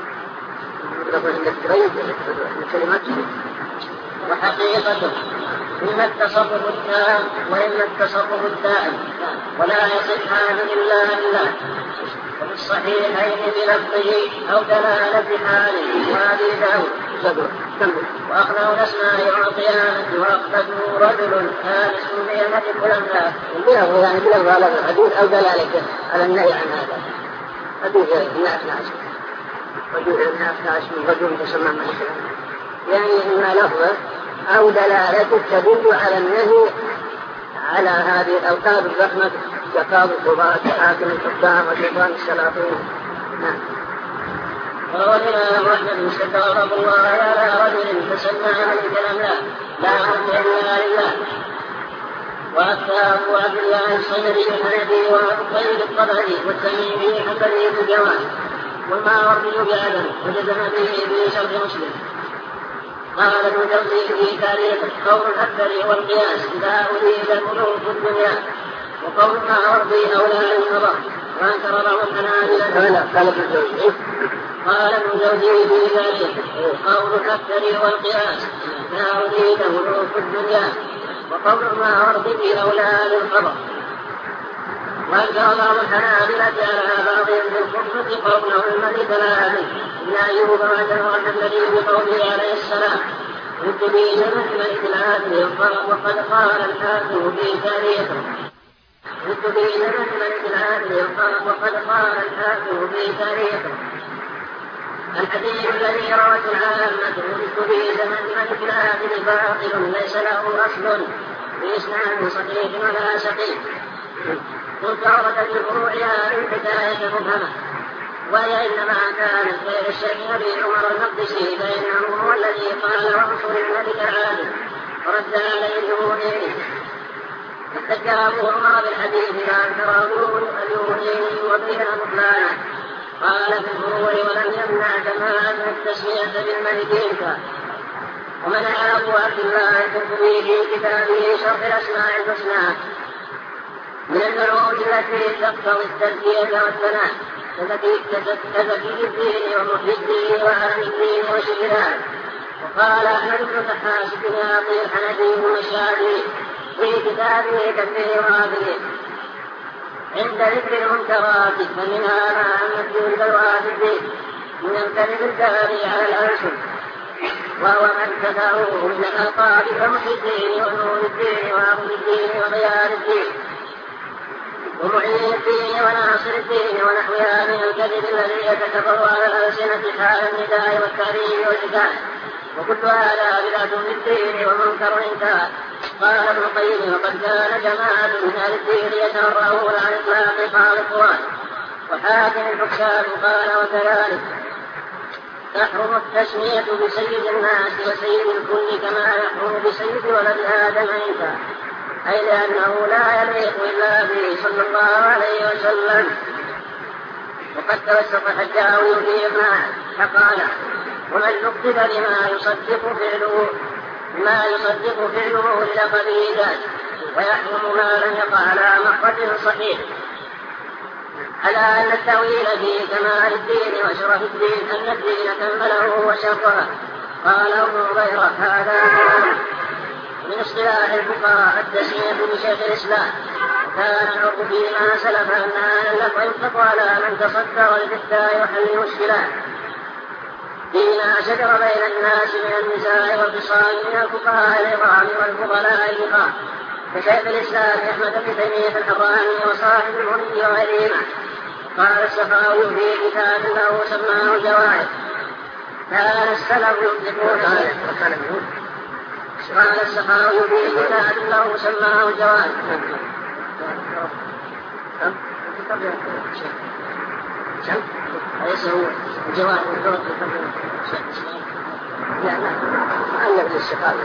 وحقيقته إما التصرف التام وإما التصرف الدائم، ولا يصح هذا إلا لله وفي الصحيحين بلفظه أو دلالة حاله وأبي داود وأخذوا الأسماء يوم القيامة وأخذوا رجل خالص بيمة الأملاك بلفظه يعني بلفظ على الحديث أو دلالته على النهي عن هذا. حديث الناس ناس رجل الناس ناس من رجل تسمى ملكا، يعني إما لفظه أو دلالته تدل على النهي على هذه الألقاب الضخمة كقاضي القضاة وحاكم الحكام وسلطان السلاطين. نعم. وروى الإمام أحمد استغرب الله على رجل تسمى ملك الأملاك لا ملك إلا لله، وأفتى أبو عبد الله الصيري الحنفي وأبي الطبري والتميمي حنبلي بالجواز والماوردي بعدم وجزم به في شرح مسلم. قال ابن جوزي في تاريخه قول الأكثر والقياس إذا أريد الملوك الدنيا، وقول الماوردي أولى للقضاء، وأنكر بعض الحنابلة. قال ابن جوزي في تاريخه قول الأكثر والقياس إذا أريد ملوك الدنيا، وقول الماوردي أولى للقضاء، وأنكر بعض الحنابلة على بعضهم بالخطبة قوله الملك لا أمن إلا أيوب وجمع الذي بقوله عليه السلام قلت لي زمن الملك العادل وقد قال الحاكم في تاريخه قلت لي زمن الملك العادل وقد قال الحاكم في تاريخه. الحديث الذي روته العامة قلت لي زمن الملك العادل باطل ليس له أصل بإسناد صحيح ولا سقيم. قلت عرضت بفروعها الحكاية مبهمة، وهي إنما كانت غير الشيخ أبي عمر المقدسي فإنه هو الذي قال وانصر الملك العادل ورد عليه اليونيني. احتج أبو عمر بالحديث فأنكره اليونيني وبين بطلانه. قال في الفروع ولم يمنع جماعة التسمية بالملك إنكار. ومنع أبو عبد الله القرطبي في كتابه شرح الأسماء الحسنى من النعوت التي تقتضي التزكية والثناء كذكي الدين ومحيي الدين وعلم الدين وشبهات. وقال أحمد بن تحاس بن أبي الحنفي بن الشافعي في كتابه تكفير الرافضين عند ذكر المنكرات فمنها ما أن البلوى في الدين من الكذب الداري على الألسن، وهو من كفره من الألقاب كمحيي الدين ونور الدين وعبد الدين وغيار الدين ومعين الدين وناصر الدين ونحوها من الكذب الذي يتكبر على الألسنة حال النداء والتعريف والحكاية، وكل هذا بدعة في الدين ومنكر إنكار. قال ابن القيم وقد كان جماعة من أهل الدين يتبرؤون عن إطلاق قال القرآن وحاكم الحكام. قال وكذلك تحرم التسمية بسيد الناس وسيد الكل كما يحرم بسيد ولد آدم إنكار، أي لأنه لا يليق إلا به صلى الله عليه وسلم. وقد توسط الحجاوي في إقناعه فقال ومن نكتب لما يصدق فعله ما يصدق فعله للقبه ذات ويحرم ما لم يقع على مخرج صحيح، على أن التأويل في كمال الدين وشرف الدين أن الدين كمله وشرفه. قال أبو هريرة هذا من اصطلاح الفقهاء التسمية بشيخ الإسلام، وكان العرف فيما سلف أنها لم يطلق على من تصدر للفتاة وحل المشكلات. فيما شجر بين الناس من النساء والخصال من الفقهاء العظام والفضلاء الفقهاء كشيخ الإسلام أحمد بن تيمية الحراني وصاحب المغني وغيرهما. قال السخاوي في كتاب له سماه الجواهر كان السلف يطلقون قال السخاوي في كتاب له سماه الجواهر أليس هو الجواهر لا لا مؤلف للسخاوي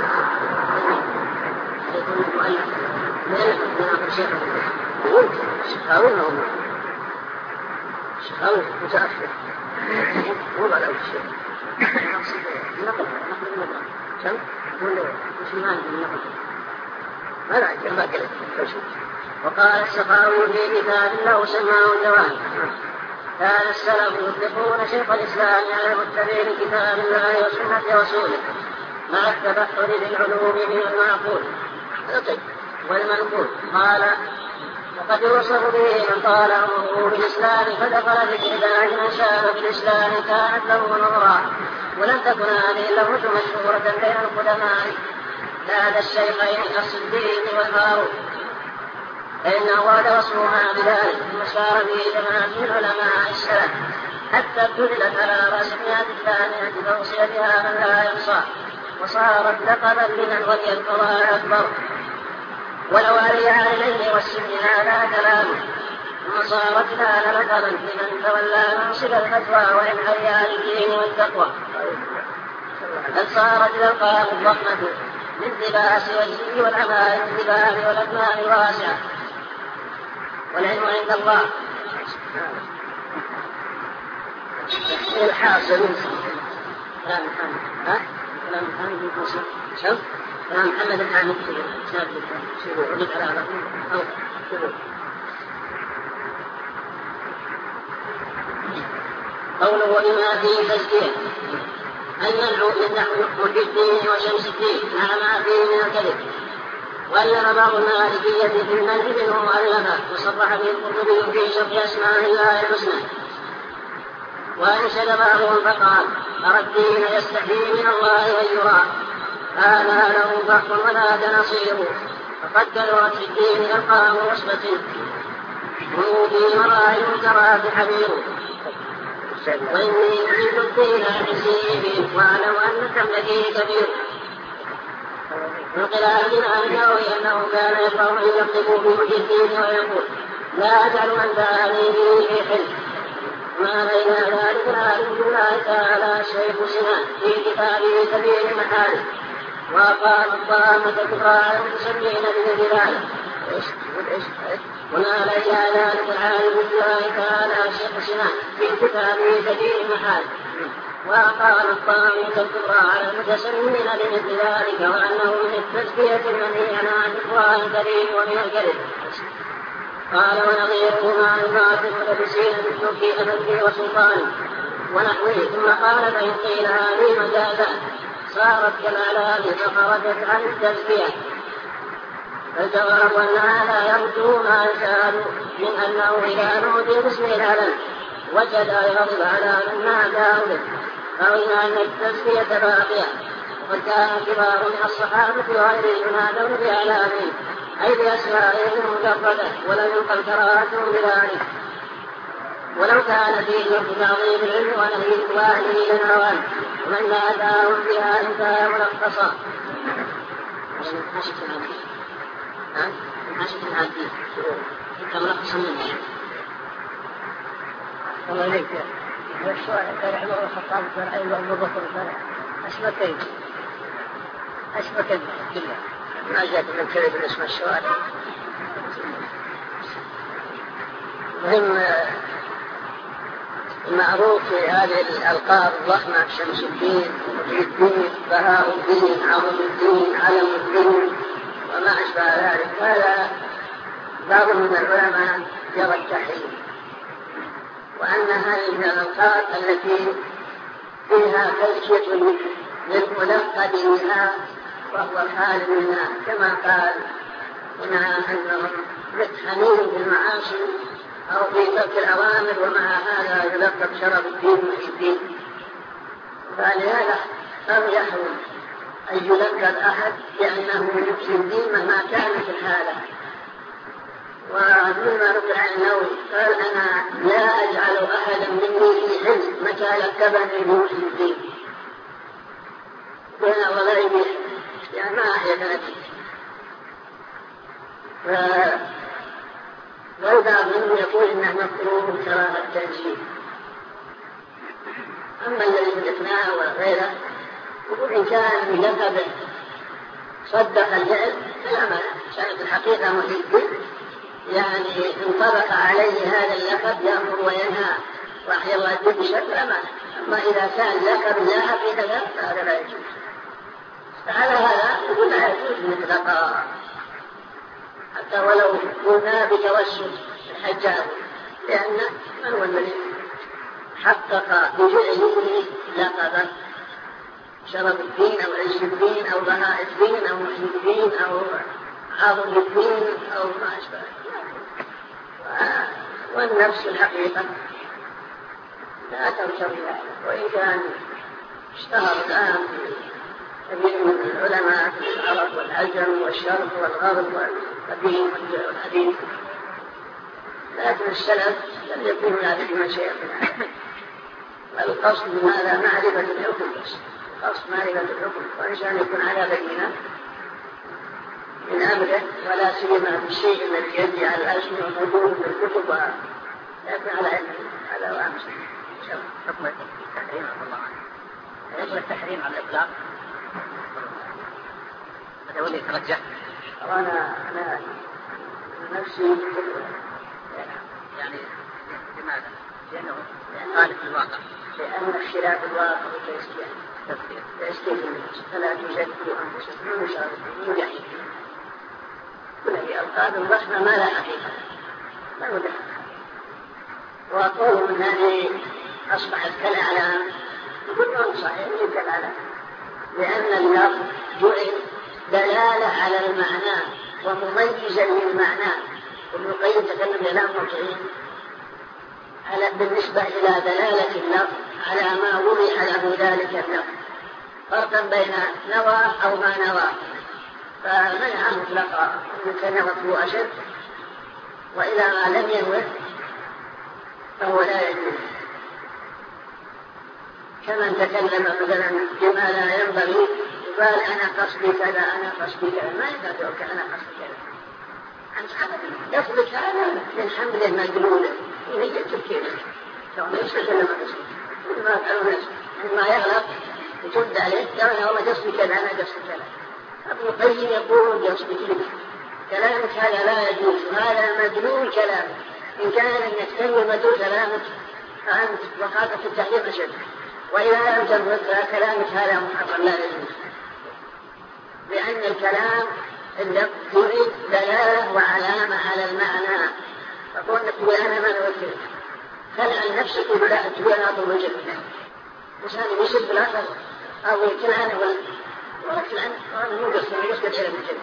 يكون مؤلف مؤلف من آخر شيخ السخاوي ما هو السخاوي متأخر مو على أول شيء نقل نقل النقل كم ولا مسلمان بالنقل ما لا ما قلت وقال السخاوي في كتاب له سماه الجواهر كان السلف يطلقون شيخ الإسلام على المتبع لكتاب الله وسنة رسوله مع التبحر بالعلوم من المعقول والمنقول. قال وقد يوصف به من طال عمره بالإسلام فدخل في العباد من شاء في الإسلام كانت له نورا. ولم تكن هذه اللغة مشهورة بين القدماء بعد الشيخين الصديق والفاروق فإنه ورد وصفهما بذلك ثم سار به جماعة من علماء السلف حتى ابتذلت على رأس المئة الثانية توصيتها من لا يحصى وصارت لقبا لمن ولي القضاء الأكبر ولو عليها عليه والسن هذا كلامه. ثم صارت لها لقبا لمن تولى منصب الفتوى وإن عليها للدين والتقوى بل صارت الألقاب الضخمة من لباس وجهه والعمال الانتباه والأبناء الواسعة والعلم عند الله. الحاصل كلام محمد ها كلام محمد بن قاسم شوف كلام محمد بن عامر كتاب شوفوا عدد على رقم أو شوفوا قوله وبما فيه تزكية المنع من نحو محي الدين وشمس الدين مع ما فيه من الكذب. وأن بعض المالكية في المنع منه مؤلفا وصرح به القرطبي في شرح أسماء الله الحسنى. وأنشد بعضهم فقال أرى الدين يستحيي من الله أن يرى هذا له بحر ولا نصير فقد كثرت في الدين ألقاب وصفة هم في مراعي الكرات حبير وإني أريد الدين حسيبي وأعلم أن تملكي كبير. نقل عن النووي أنه كان يقرأ أن يكتب بوجه الدين ويقول لا أجعل من دعاني به في حلم. ما بين ذلك العالم الله تعالى الشيخ سنان في كتابه سبيل المحارم وقال الطعامة كبرى على المتسمين بالجلال ونال إلى ذلك العالم الله تعالى الشيخ سنان في كتابه سبيل المحارم وقال الطعامة كبرى على المتسمين بمثل ذلك وأنه من التزكية المنهي عن القرآن الكريم ومن الكذب. قال ونظيره مع الباطل ملبسين بالتوكيد فكه وسلطانه ونحوه. ثم قال فإن قيل هذه مجازا صارت كالأعلام فخرجت عن التزكية فالجواب أنها لا يرجو ما يشاء من أنه إذا نودي باسم العلم وجد يغضب على من ناداه به أو أن التزكية باقية. وقد كان كبار من الصحابة وغيرهم ينادون بأعلامهم أي بأسمائهم المجردة ولم ينقل كراهتهم بذلك ولو كان فيه تعظيم العلم ونهي أهله للهوان ومن ناداهم بها انتهى ملخصا. من حاشة العبدين من حاشة العبدين انت ملخصا منها الله إليك والسؤال كان عمر الخطاب فرعين وأبو بكر فرع أسمكين أسمكين بالله ما جاءت من كذب الاسم السؤال. مهم معروف في هذه الألقاب الضخمة شمس الدين محي الدين بهاء الدين عظم الدين علم الدين وما أشبه ذلك. هذا بعض من العلماء يرى التحريم وأن هذه الألقاب التي فيها تزكية للملقب منها وهو حال منها كما قال هنا أنهم متحنين بالمعاصي أو في ترك الأوامر ومع هذا يلقب شرف الدين محي الدين فلهذا أم يحرم أن يلقب أحد بأنه يفسد الدين مهما كانت الحالة. ومما نقل عن النووي قال أنا لا أجعل أحدا مني في حزب متى لقبني بمفسد الدين بين وغيره، يعني ما أحيا نفسي. والبعض منهم يقول إنه مكروه كراهة التنزيل. أما الذي ذكرناه وغيره يقول إن كان بلقبه صدق الفعل فلا مانع، كانت الحقيقة محب يعني انطبق عليه هذا اللقب يأمر وينهى وأحيا الله الدين بشر فلا مانع. أما إذا كان لقب لا حقيقة فهذا لا يجوز. فعلى هذا يقول لا يجوز مطلقا، حتى ولو قلنا بتوسل الحجاج، لأن من هو الذي حقق بفعله لقبا شرف الدين أو عز الدين أو بهاء الدين أو محي الدين أو عظم الدين أو ما أشبه. والنفس الحقيقة لا ترتضي ذلك. وإن كان اشتهر الآن كثير من العلماء في العرب والعجم والشرق والغرب والقديم والحديث، لكن السلف لم يكونوا يعرفون شيئا من هذا. القصد من هذا معرفة الحكم بس، القصد معرفة الحكم، وإنسان يكون على بينة من أمره ولا سيما بالشيء الذي يجري على الأسم والحدود والكتب، لكن على علم هذا وأمس. حكم التحريم على الله يجب التحريم على الإطلاق، هذا هو اللي يترجح. وأنا أنا نفسي يعني لماذا؟ لأنه خالف الواقع، لأن اختلاف الواقع تسكين النفس فلا تزكوا أنفسكم وشاركوا جحيم. كل هذه ألقاب ضخمة ما لا حقيقة لا ودخل. وأقول من هذه أصبحت كالأعلام، يقول لهم صحيح من كالأعلام، لأن اللفظ جعل دلالة على المعنى ومميزا للمعنى. ابن القيم تكلم كلام مرجعين على بالنسبة إلى دلالة اللفظ على ما وضع له ذلك اللفظ، فرقا بين نوى أو ما نوى، فمنع مطلقا إن كان نوته أشد، وإذا ما لم ينوه فهو لا يجوز. كمن تكلم مثلا بما لا ينبغي قال أنا قصدي كذا أنا قصدي كذا، ما يدرك أنا قصدي كذا عن صحابة لفظك هذا من حمله مجلوله هي التفكير سواء يستكلم قصدي ما يفعلون عندما يغلط يجد عليه قال أنا والله قصدي كذا أنا قصدي كذا. ابن القيم يقول قصدي كذا، كلامك هذا لا يجوز، هذا مجنون كلامك. إن كان أنك كلمة كلامك فأنت وقعت في التحريم أشد، وإذا لم تنفذ فكلامك هذا محرم لا يجوز، لأن الكلام اللفظي دلالة وعلامة على المعنى. فقول لك تقول أنا ما نوكل خلع نفسك ولا تقول أنا أطول وجه إنسان يسب بالآخر أو يتلعنه ولا تلعنه وأنا مو قصد يسكت إلى الجنة.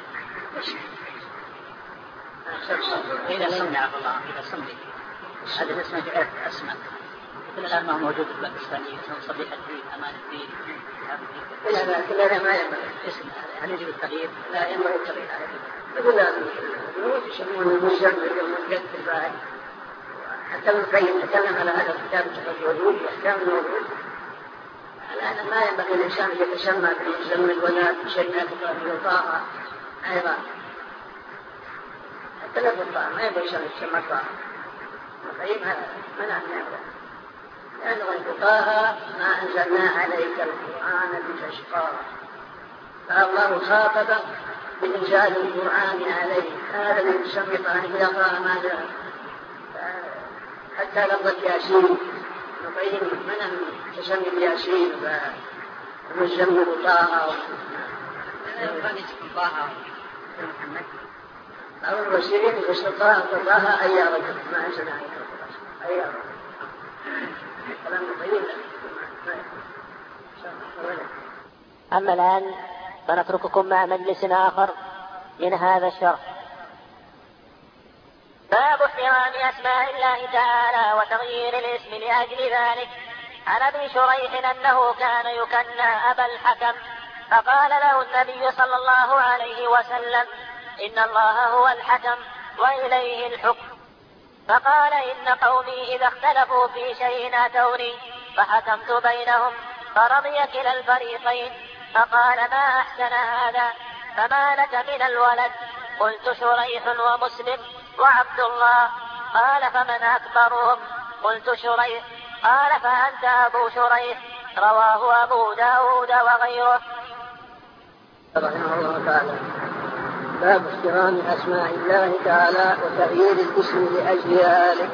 إذا سمع الله إذا سمع هذا اسمه جعلت أسماء كل الآن ما هو موجود في الإسلامية صديق الدين أمان الدين كل هذا كل هذا ما ينبغي اسم هل يجب التغيير؟ لا ينبغي التغيير على كده. يقول لا يسمون المجمد والمجد الفاعل. حتى ابن القيم تكلم على هذا الكتاب الوجود وأحكام الوجود. الآن ما ينبغي الإنسان يتسمى بالمجمد ولا بشيء طاعة أيضا. حتى لا بالطاعة ما ينبغي الإنسان يتسمى طاعة. القيم هذا منع من هذا. لأنه انتقاها ما أنزلنا عليك القرآن لتشقى، فالله خاطب بإنزال القرآن عليه. هذا اللي يسمي طاعة إذا قرأ ما جاء حتى لفظة ياسين نقيم من تسمي الياسين ومزمل طه محمد أو المسيرين يسمى طه طه أي رجل ما أنزل عليك القرآن أي رجل. أما الآن فنترككم مع مجلس آخر من هذا الشرح. باب احترام أسماء الله تعالى وتغيير الاسم لأجل ذلك. عن أبي شريح أنه كان يكنى أبا الحكم، فقال له النبي صلى الله عليه وسلم: إن الله هو الحكم وإليه الحكم. فقال: إن قومي إذا اختلفوا في شيء أتوني فحكمت بينهم فرضي كلا الفريقين. فقال: ما أحسن هذا، فما لك من الولد؟ قلت: شريح ومسلم وعبد الله. قال: فمن أكبرهم؟ قلت: شريح. قال: فأنت أبو شريح. رواه أبو داود وغيره. رحمه الله تعالى. باب احترام أسماء الله تعالى وتغيير الاسم لأجل ذلك.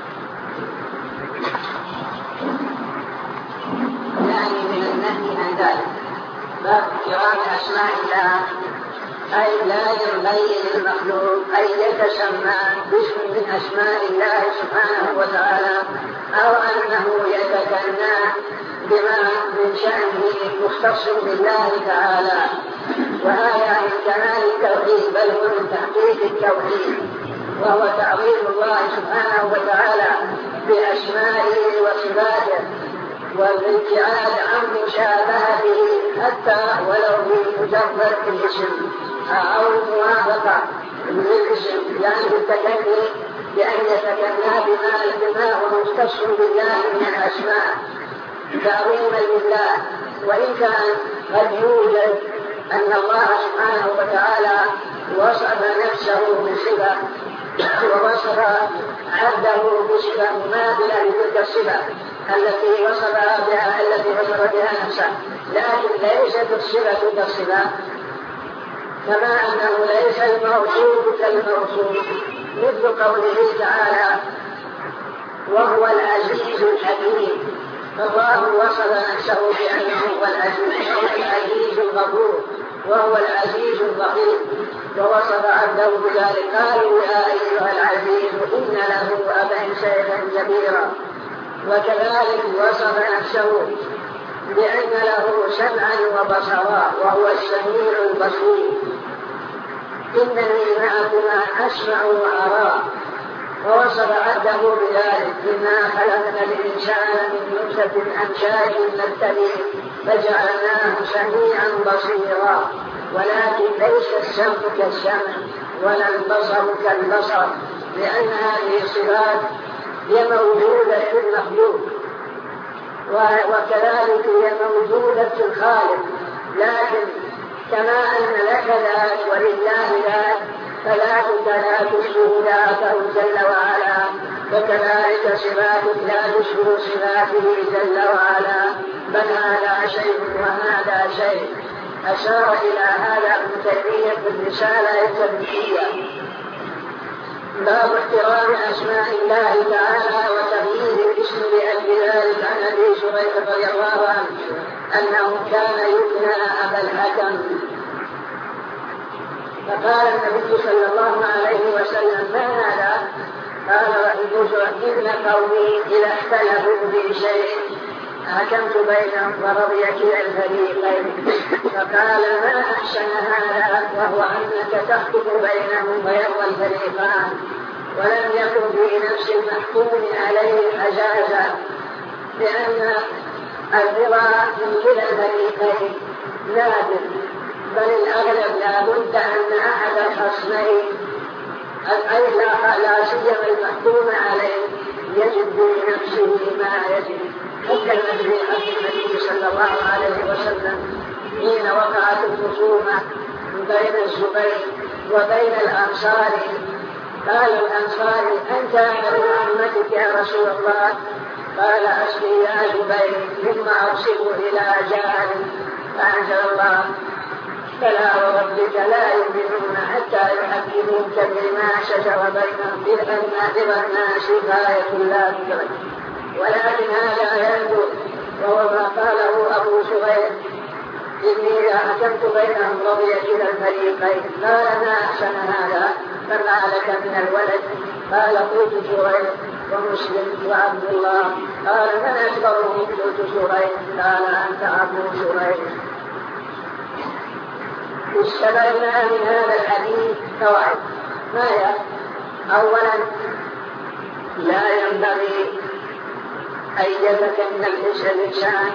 يعني من النهي عن ذلك. باب احترام أسماء الله، أي لا ينبغي للمخلوق أن يتسمى باسم من أسماء الله سبحانه وتعالى، أو أنه يتكنى بما من شأنه مختص بالله تعالى، وهذا من كمال التوحيد، بل هو من تحقيق التوحيد، وهو تعظيم الله سبحانه وتعالى بأسمائه وصفاته، والابتعاد عن مشابهته حتى ولو بمجرد الاسم أو الموافقة للاسم، يعني بالتكني بأن يتكنى بما هو مختص بالله من الأسماء تعظيما لله. وإن كان قد يوجد أن الله سبحانه وتعالى وصف نفسه بصفة ووصف عبده بصفة مماثلة لتلك الصفة التي وصف بها التي وصف بها نفسه، لكن ليست الصفة كالصفة، كما أنه ليس الموصوف كالموصوف، مثل قوله تعالى: وهو العزيز الحكيم. فالله وصف نفسه بأنه هو العزيز، وهو العزيز الغفور، وهو العزيز الرحيم، ووصف عبده بذلك: قالوا يا أيها العزيز إن له أبا شيخا كبيرا. وكذلك وصف نفسه بأن له سمعا وبصرا وهو السميع البصير: إنني معكما أسمع وأرى. ووصف عبده بذلك: إنا خلقنا الإنسان من نطفة أمشاج نبتليه فجعلناه سميعا بصيرا. ولكن ليس السمع كالسمع ولا البصر كالبصر، لأن هذه الصفات هي موجودة في المخلوق، وكذلك هي موجودة في الخالق. لكن كما أن لك ذات ولله ذات، فذاتك لا تشبه ذاته جل وعلا، فكذلك صفاتك لا تشبه صفاته جل وعلا، بل هذا شيء وهذا شيء. أشار إلى هذا ابن تيمية في الرسالة التبريرية. باب احترام أسماء الله تعالى وتغيير الاسم لأجل ذلك. عن أبي شريح رضي الله عنه أنه كان يكنى أبا الحكم، فقال النبي صلى الله عليه وسلم: ما هذا؟ قال: أبو شريح: إن قومي إذا اختلفوا في شيء حكمت بينهم ورضي كلا الفريقين. فقال: ما أحسن هذا، وهو أنك تحكم بينهم ويرضى الفريقان، ولم يكن في نفس المحكوم عليه حجازا، لأن الرضا من كلا الفريقين نادر، بل الأغلب لا بد أن أحد الخصمين أي لا سيما المحكوم عليه يجد بنفسه ما يجد. حتى النبي النبي صلى الله عليه وسلم حين وقعت الخصومة بين الزبير وبين الأنصار، قال الأنصار: أنت من أمتك يا رسول الله؟ قال: أسقي يا زبير ثم أرسله إلى جار. فأنزل الله: فلا وربك لا يؤمنون حتى يحكموك بما شجر بينهم إذ الناس غاية لا تدرك. ولكن هذا ينظر، وهو ما قاله أبو شريح: إني إذا حكمت بينهم رضي كلا الفريقين. قال: ما أحسن هذا، فما لك من الولد؟ قال: قلت شريح ومسلم وعبد الله. قال: من أكبرهم؟ قلت شريح. قال: أنت أبو شريح. استفدنا من هذا الحديث فوائد. ما هي؟ أولا: لا ينبغي أيدك النفس الإنسان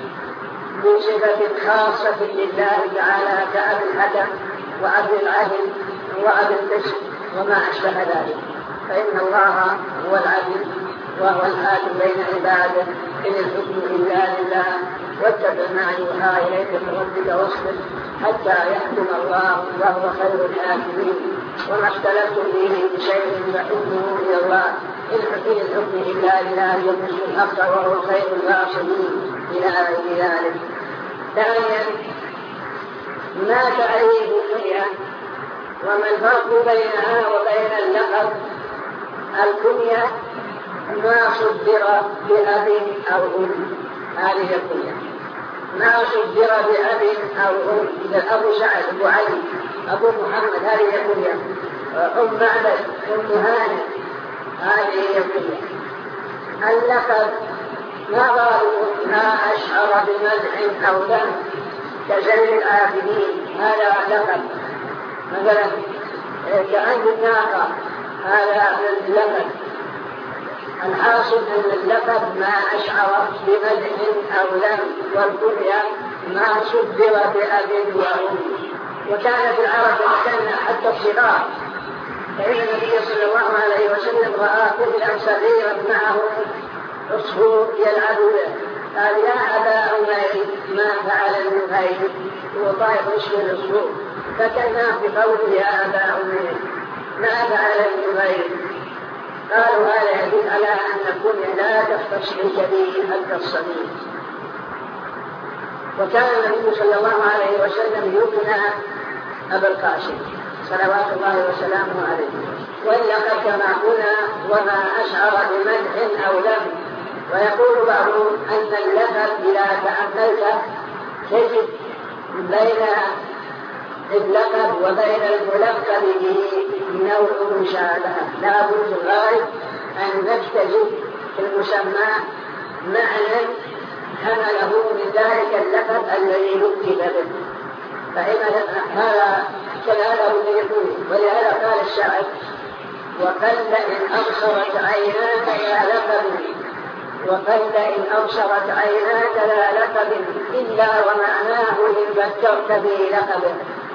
بصفة خاصة لله تعالى كأبي الحكم وأبي العدل وأبي القسط وما أشبه ذلك، فإن الله هو العدل وهو الحاكم بين عباده، إن الحكم إلا لله واتبع ما يوحى إليك من ربك واصبر حتى يحكم الله وهو خير الحاكمين. وما اختلفتم فيه بشيء فحكمه إلى الله، إن حكم الحكم إلا لله يبني الحق وهو خير الفاصلين إلى آخر ذلك. ثانيا، ما تعريف الكنية وما الفرق بينها وبين اللقب؟ الكنية ما صدر بأب أو أم، هذه الكنية ما صدر بأب أو أم، إذا أبو سعد أبو علي أبو محمد هذه الكنية، أم معبد أم هاني هذه الكنية. اللقب ما ضاره ما أشعر بمدح أو ذم كزين العابدين، هذا لقب. مثلا كأنت الناقة هذا اللقب. الحاصل أن اللقب ما أشعر بمدح أو ذم، والكنية ما صدر بأب وأم. وكانت العرب كان حتى الصغار، فإن النبي صلى الله عليه وسلم رأى طفلا صغيرا معه عصفور يلعب به، قال يا أبا عمير ما فعل النهير، هو طائر اسم العصفور، فكنا بقوله يا أبا عمير ما فعل النهير. قالوا هذا يدل على أن الكنية لا تختص بالكبير حتى الصغير. وكان النبي صلى الله عليه وسلم يكنى أبا القاسم صلوات الله وسلامه عليه، واللقب كما قلنا وما أشعر بمدح أو ذم. ويقول بعضهم أن اللقب إذا تأملت تجد بين اللقب وبين الملقب به نوع مشابهة، لا بد الغالب أن نجتهد في المسمى معنى حمله من ذلك اللقب الذي لقب به، فإن هذا كذا بد يكون. ولهذا قال الشاعر وقل إن أبصرت عيناك يا لقب، وقل إن أبصرت عيناك لا لقب إلا ومعناه إن ذكرت به لقبه.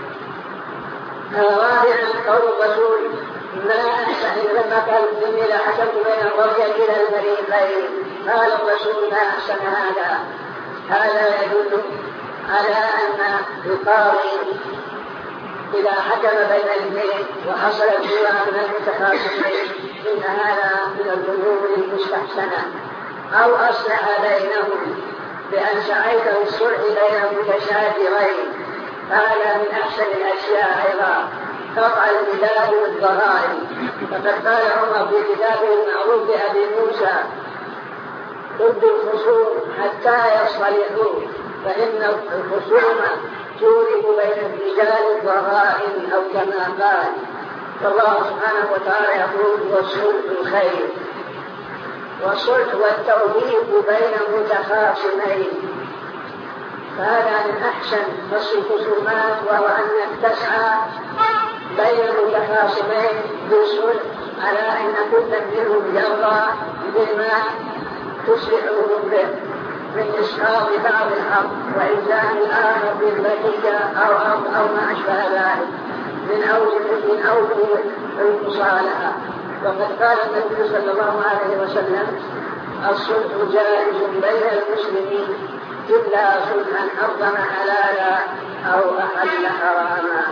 رابعا قول الرسول ما أحسن لما قال إني لا حكمت بين الرجل إلى الفريقين، قال الرسول ما أحسن هذا. هذا يدل على أن القاضي إذا حكم بين الاثنين وحصل الجوع من المتخاصمين إن هذا من الأمور المستحسنة، أو أصلح بينهم بأن سعيته الصلح بين المتشاجرين، هذا من أحسن الأشياء أيضا. قطع البلاد والضرائب، فقد قال عمر في كتابه المعروف بأبي موسى ضد الخصوم حتى يصطلحوا، فإن الخصوم تورث بين الرجال الضرائب أو كما قال. فالله سبحانه وتعالى يقول والصلح الخير، والصلح والتوفيق بين متخاصمين، فهذا من أحسن فصل الخصومات، وهو أنك تسعى بين المتخاصمين بالصلح على أن كل منهم يرضى بما تصلحهم به من إسقاط بعض الحق وإلزام الآخر بالبقية أو, أو, أو ما أشبه ذلك من أوجه من أوجه المصالحة. وقد قال النبي صلى الله عليه وسلم الصلح جائز بين المسلمين إلا صلحا حرم حلالا أو أحل حراما.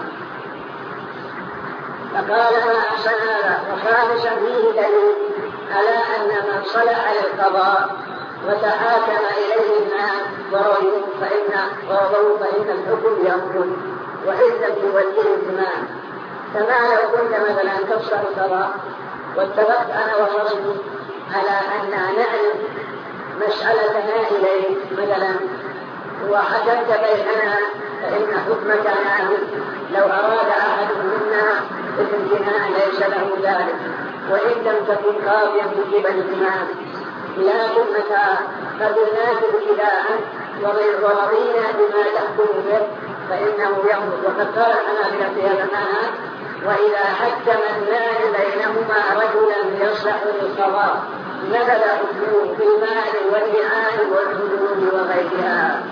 فقال ما أحسن هذا. وخامسا فيه دليل على أن من صلح للقضاء وتحاكم إليه الناس ورضوا فإن ورضوا فإن الحكم ينفذ وإن لم يوليه الإمام. كما لو كنت مثلا تفصل القضاء واتفقت أنا وصلت على أن نعلم مسألتنا إليه مثلا وحكمت بيننا فإن حكمك نافذ، لو أراد أحد منا الامتناع ليس له ذلك، وإن لم تكن قاضيا بجبل الإمام، لكن متى قبلناك ابتداء ورضينا بما تحكم به فإنه يمضي. وقد قال الحنابلة في هذا المعنى وإذا حكم اثنان بينهما رجلا يصلح للقضاء نزل حكمه في المال والرعاية والحدود وغيرها.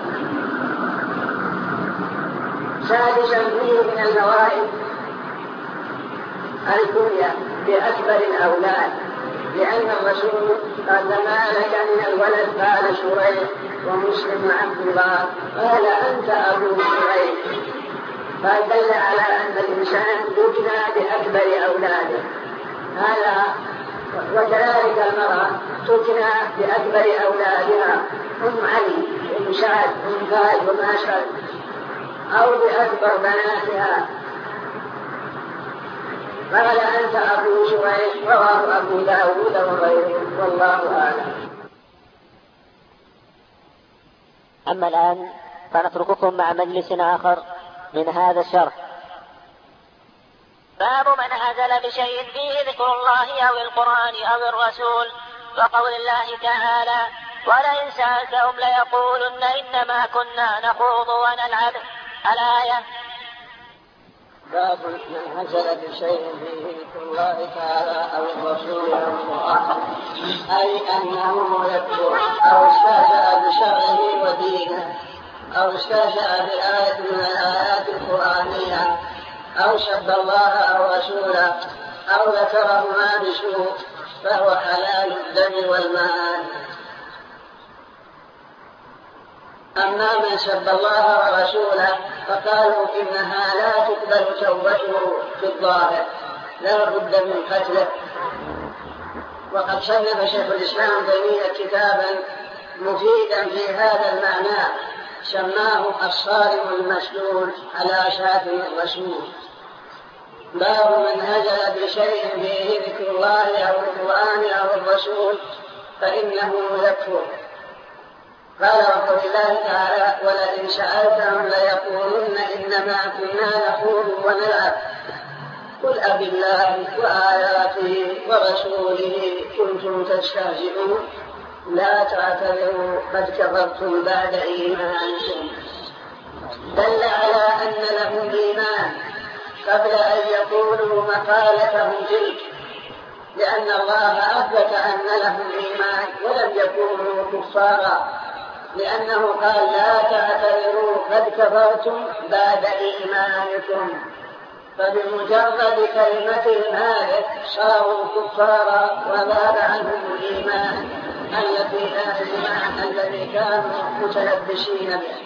سادسا فيه من الفوائد الكنية بأكبر الأولاد، لأن الرسول قال ما لك من الولد قال شريح ومسلم عبد الله قال أنت أبو شريح، فدل على أن الإنسان يبنى بأكبر أولاده. هذا وكذلك المرأة تبنى بأكبر أولادها، أم علي أم سعد أم فهد ومشهد، أو بأكبر بناتها. قال أنت أبو شريح رواه أبو داود وغيره والله أعلم. أما الآن فنترككم مع مجلس آخر من هذا الشرح. باب من هزل بشيء فيه ذكر الله أو القرآن أو الرسول، وقول الله تعالى ولئن سألتهم ليقولن إنما كنا نخوض ونلعب الآية. باب من هزل بشيء فيه ذكر الله تعالى أو الرسول أو القرآن، أي أنه يكفر أو استهزأ بشرعه ودينه، أو استهزأ بآية من الآيات القرآنية، أو سب الله أو رسوله، أو ذكرهما بسوء، فهو حلال الدم والمال. أما من سب الله ورسوله فقالوا إنها لا تقبل توبته في الظاهر، لا بد من قتله. وقد صنف شيخ الإسلام تيمية كتابا مفيدا في هذا المعنى سماه الصارم المسلول على شاتم الرسول. باب من هزل بشيء فيه ذكر الله أو القرآن أو الرسول فإنه يكفر. قال وقول الله تعالى ولئن سألتهم ليقولن إنما كنا نخوض ونلعب، قل أبي الله وآياته ورسوله كنتم تستهزئون لا تعتذروا قد كفرتم بعد إيمانكم. دل على أن لهم إيمان قبل أن يقولوا مقالتهم تلك، لأن الله أثبت أن لهم إيمان ولم يكونوا كفارا، لأنه قال لا تعتذروا قد كفرتم بعد إيمانكم. فبمجرد كلمتهم هذه صاروا كفارا وغاب عنهم الإيمان الذي الذي كانوا متلبسين به.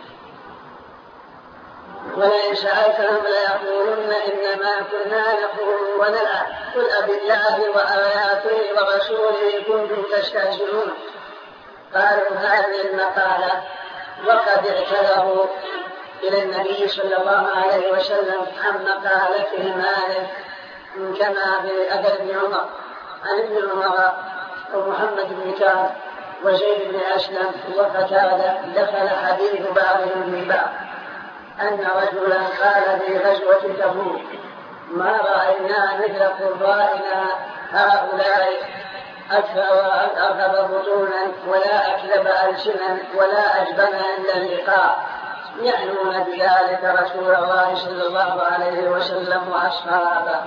ولئن سألتهم ليقولن إنما كنا نخوض ونلعب، قل أبالله وآياته ورسوله كنتم تستهزئون. قالوا هذه المقالة وقد اعتذروا إلى النبي صلى الله عليه وسلم عن مقالتهم هذه، كما في أثر ابن عمر عن ابن عمر ومحمد بن كعب وزيد بن أسلم وقتادة دخل حديث بعضهم من بعض أن رجلا قال في غزوة تبوك ما رأينا مثل قرائنا هؤلاء أكثر أرغب بطونا ولا أكذب ألسنا ولا أجبن عند اللقاء، يعنون بذلك رسول الله صلى الله عليه وسلم وأصحابه.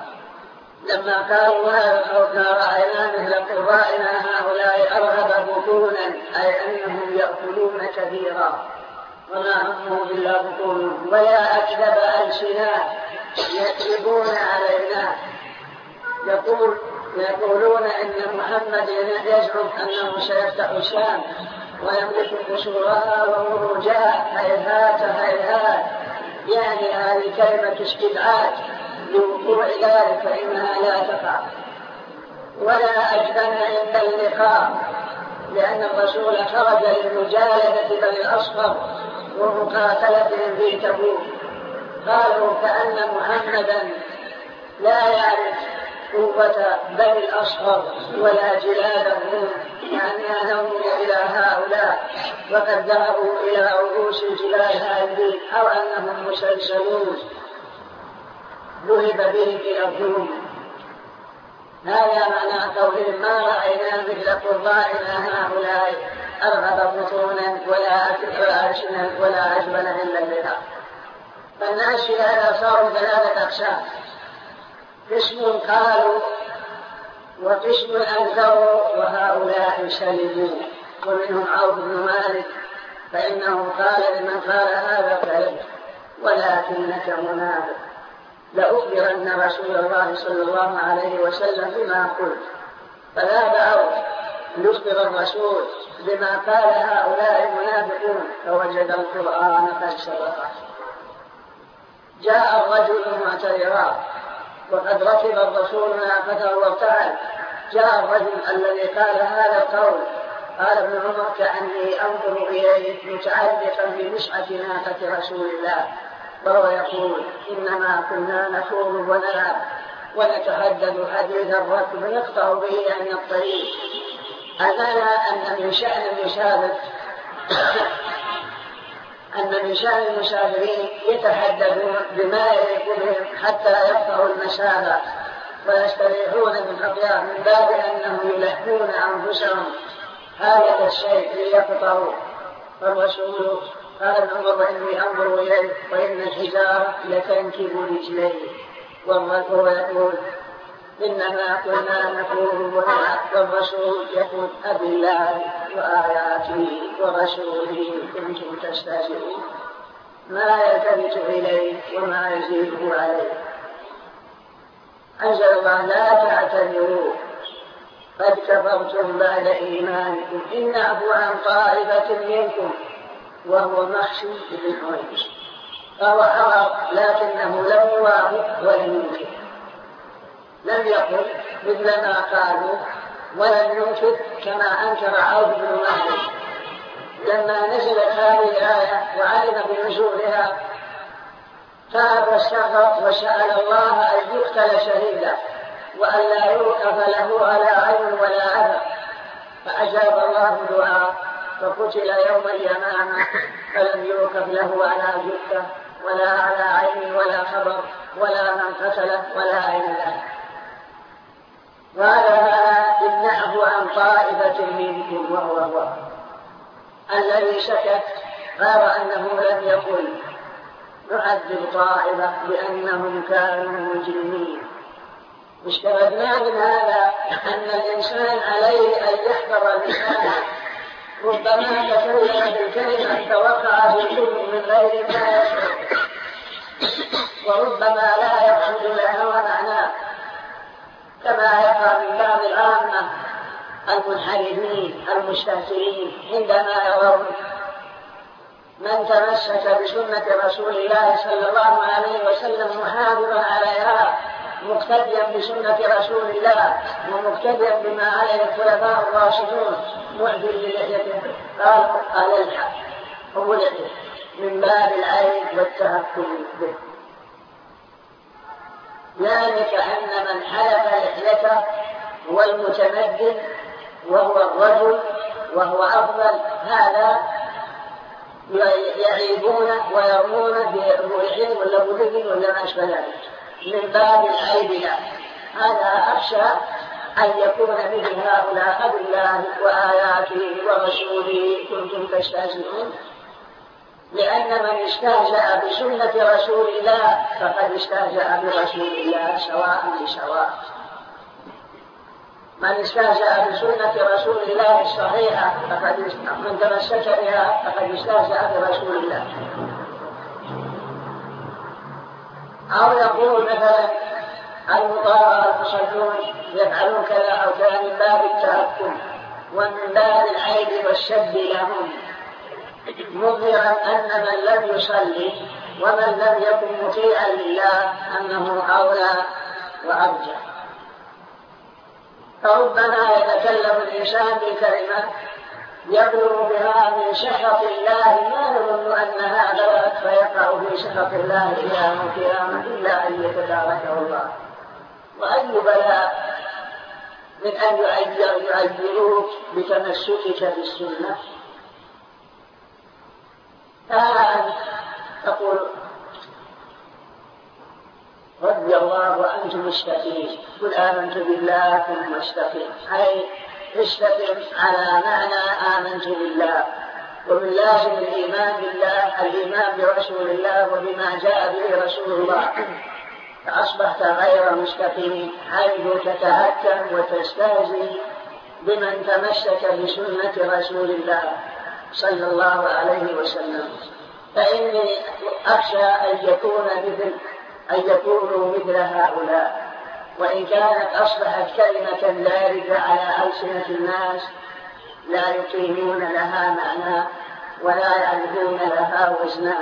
لما قالوا هذا ما رأينا مثل قرائنا هؤلاء أرغب بطونا، أي أنهم يأكلون كثيرا وما همه إلا بطونهم، ولا أكذب ألسنا يكذبون علينا. يقول يقولون إن محمد يزعم أنه سيفتح الشام ويملك قصورها ومروجها، هيهات هيهات، يعني هذه كلمة استبعاد لوقوع ذلك فإنها لا تقع. ولا أجبن عند اللقاء، لأن الرسول خرج للمجالدة بني الأصفر ومقاتلتهم في تبوك. قالوا كأن محمدا لا يعرف قوة بني الأصفر ولا جلالهم، يعني ينظر إلى هؤلاء وقد ذهبوا إلى رؤوس الجبال هذه أو أنهم مسلسلون ذهب بهم إلى الظلم. هذا معنى قولهم ما رأينا مثل قرائنا هؤلاء أرغب بطونا ولا أكثر ألسنا ولا أجمل إلا اللقاء. فالناس في هذا صاروا ثلاثة أقسام. قسم قالوا وقسم أنكروا وهؤلاء سلموا، ومنهم عوف بن مالك فإنه قال لمن قال هذا كذب ولكنك منافق، لأخبرن رسول الله صلى الله عليه وسلم بما قلت. فذهب عوف ليخبر الرسول بما قال هؤلاء المنافقون فوجد القرآن قد سبقه. جاء الرجل معتذرا وقد ركب الرسول ناقته وارتعد. جاء الرجل الذي قال هذا القول، قال ابن عمر كأني أنظر إليه متعلقا بمسعة ناقة رسول الله وهو يقول إنما كنا نخوض ونلعب ونتحدث حديث الركب نقطع به عن الطريق. أنا أن من شأن المسافر أن من شأن المسافرين يتحدثون بما يليق بهم حتى يقطعوا المسافة ويستريحون من خطيئة، من باب أنهم يلهون أنفسهم هذا الشيء ليقطعوا. فالرسول قال ابن عمر إني أنظر إليه وإن الحجارة لتنكب رجليه، والرسول يقول إنما كنا نخوض ونلعب، والرسول يقول أبالله وآياته ورسوله كنتم تستهزئون، ما يلتفت إليه وما يزيده عليه. أنزل الله لا تعتذروا قد كفرتم بعد إيمانكم إن نعفو عن طائفة منكم وهو محشي بالحويج. فهو حرر لكنه لم يوافق ولم ينكر، لم يقل مثل ما قالوا ولم ينكر كما أنكر عوف بن مالك. لما نزلت هذه الآية وعلم بنزولها تاب واستغفر وسأل الله أن يقتل شهيدا وأن لا يوقف له على عين ولا أثر، فأجاب الله دعاء فقتل يوم اليمامة فلم يوقف له على جثة ولا على عين ولا خبر ولا من قتله ولا عين له. وهذا إن نعفو عن طائفة منكم وهو الله الذي سكت غير أنه لم يقل نعذب طائفة بأنهم كانوا مجرمين. استفدنا من هذا أن الإنسان عليه أن يحذر لسانه، ربما تكلم بالكلمة فوقع بالكلم من غير ما يشعر، وربما لا يقصد لها ومعناه، كما يقع من بعض العامة المنحرفين المستهترين عندما يرون من تمسك بسنة رسول الله صلى الله عليه وسلم محافظا عليها مقتديا بسنة رسول الله ومقتديا بما عليه الخلفاء الراشدون معدل للحيته قال قال الحق هو لحيته من باب العين والتهكم به، يعني كأن من حلف لحيته هو المتمدن وهو الرجل وهو أفضل، هذا يعيبون ويرمون بالعلم ولا بذل ولا ما أشبه ذلك من باب العيب له. هذا أخشى أن يكون مثل هؤلاء بالله وآياته ورسوله كنتم تستهزئون، لأن من استهزأ بسنة رسول الله فقد استهزأ برسول الله سواء بسواء. من استهزأ بسنة رسول الله الصحيحة فقد من تمسك بها فقد استهزأ برسول الله. أو يقول مثلا المطاوعة المصلون يفعلون كذا أو كذا من باب التهكم ومن باب العيب والسب لهم، مظهرا أن من لم يصلي ومن لم يكن مطيعا لله أنه أولى وأرجح. فربما يتكلم الإنسان بكلمة يبلغ بها من سخط الله ما يظن أنها بلغت فيقع في سخط الله إلى يوم القيامة إلا أن يتداركه الله. وأي بلاء من أن يعيروك بتمسكك بالسنة. فأنت تقول رضي الله وأنتم مستقيم، قل آمنت بالله ثم استقيم، أي استقم على معنى آمنت بالله، ومن لازم الإيمان بالله الإيمان برسول الله وبما جاء به رسول الله. فأصبحت غير مستقيم حيث تتهكم وتستهزئ بمن تمسك بسنة رسول الله صلى الله عليه وسلم. فإني أخشى أن يكون مثل أن يكونوا مثل هؤلاء، وإن كانت أصبحت كلمة لاردة على ألسنة الناس لا يقيمون لها معنى ولا يعرفون لها وزنا،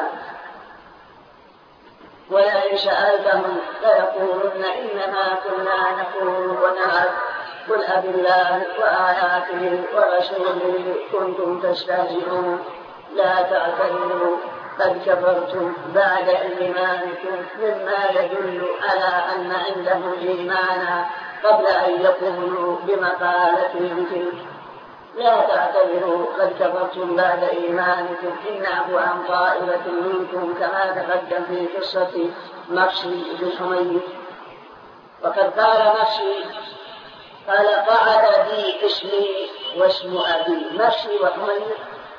ولئن سألتهم فيقولون إنما كنا نقول ونلعب قل أبالله وآياته ورسوله كنتم تستهزئون لا تعتذروا قد كفرتم بعد إيمانكم، مما يدل على أن عندهم إيمانا قبل أن يقولوا بمقالتهم تلك. لا تعتذروا قد كفرتم بعد إيمانكم إن نعفو عن طائفة منكم كما تقدم في قصة مخشي بن حمير. وقد قال مخشي قال قعد بي اسمي واسم أبي. مخشي وحمير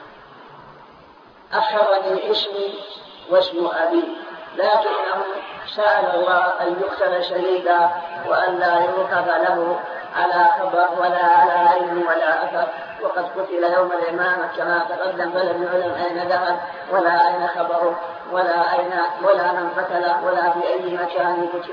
أخرني اسمي واسم أبي، لكنه سأل الله أن يقتل شهيدا وأن لا يوقف له على خبر ولا على علم ولا أثر، وقد قتل يوم الإمامة كما تقدم فلم يعلم أين ذهب ولا أين خبره ولا أين ولا من قتله ولا في أي مكان قتل.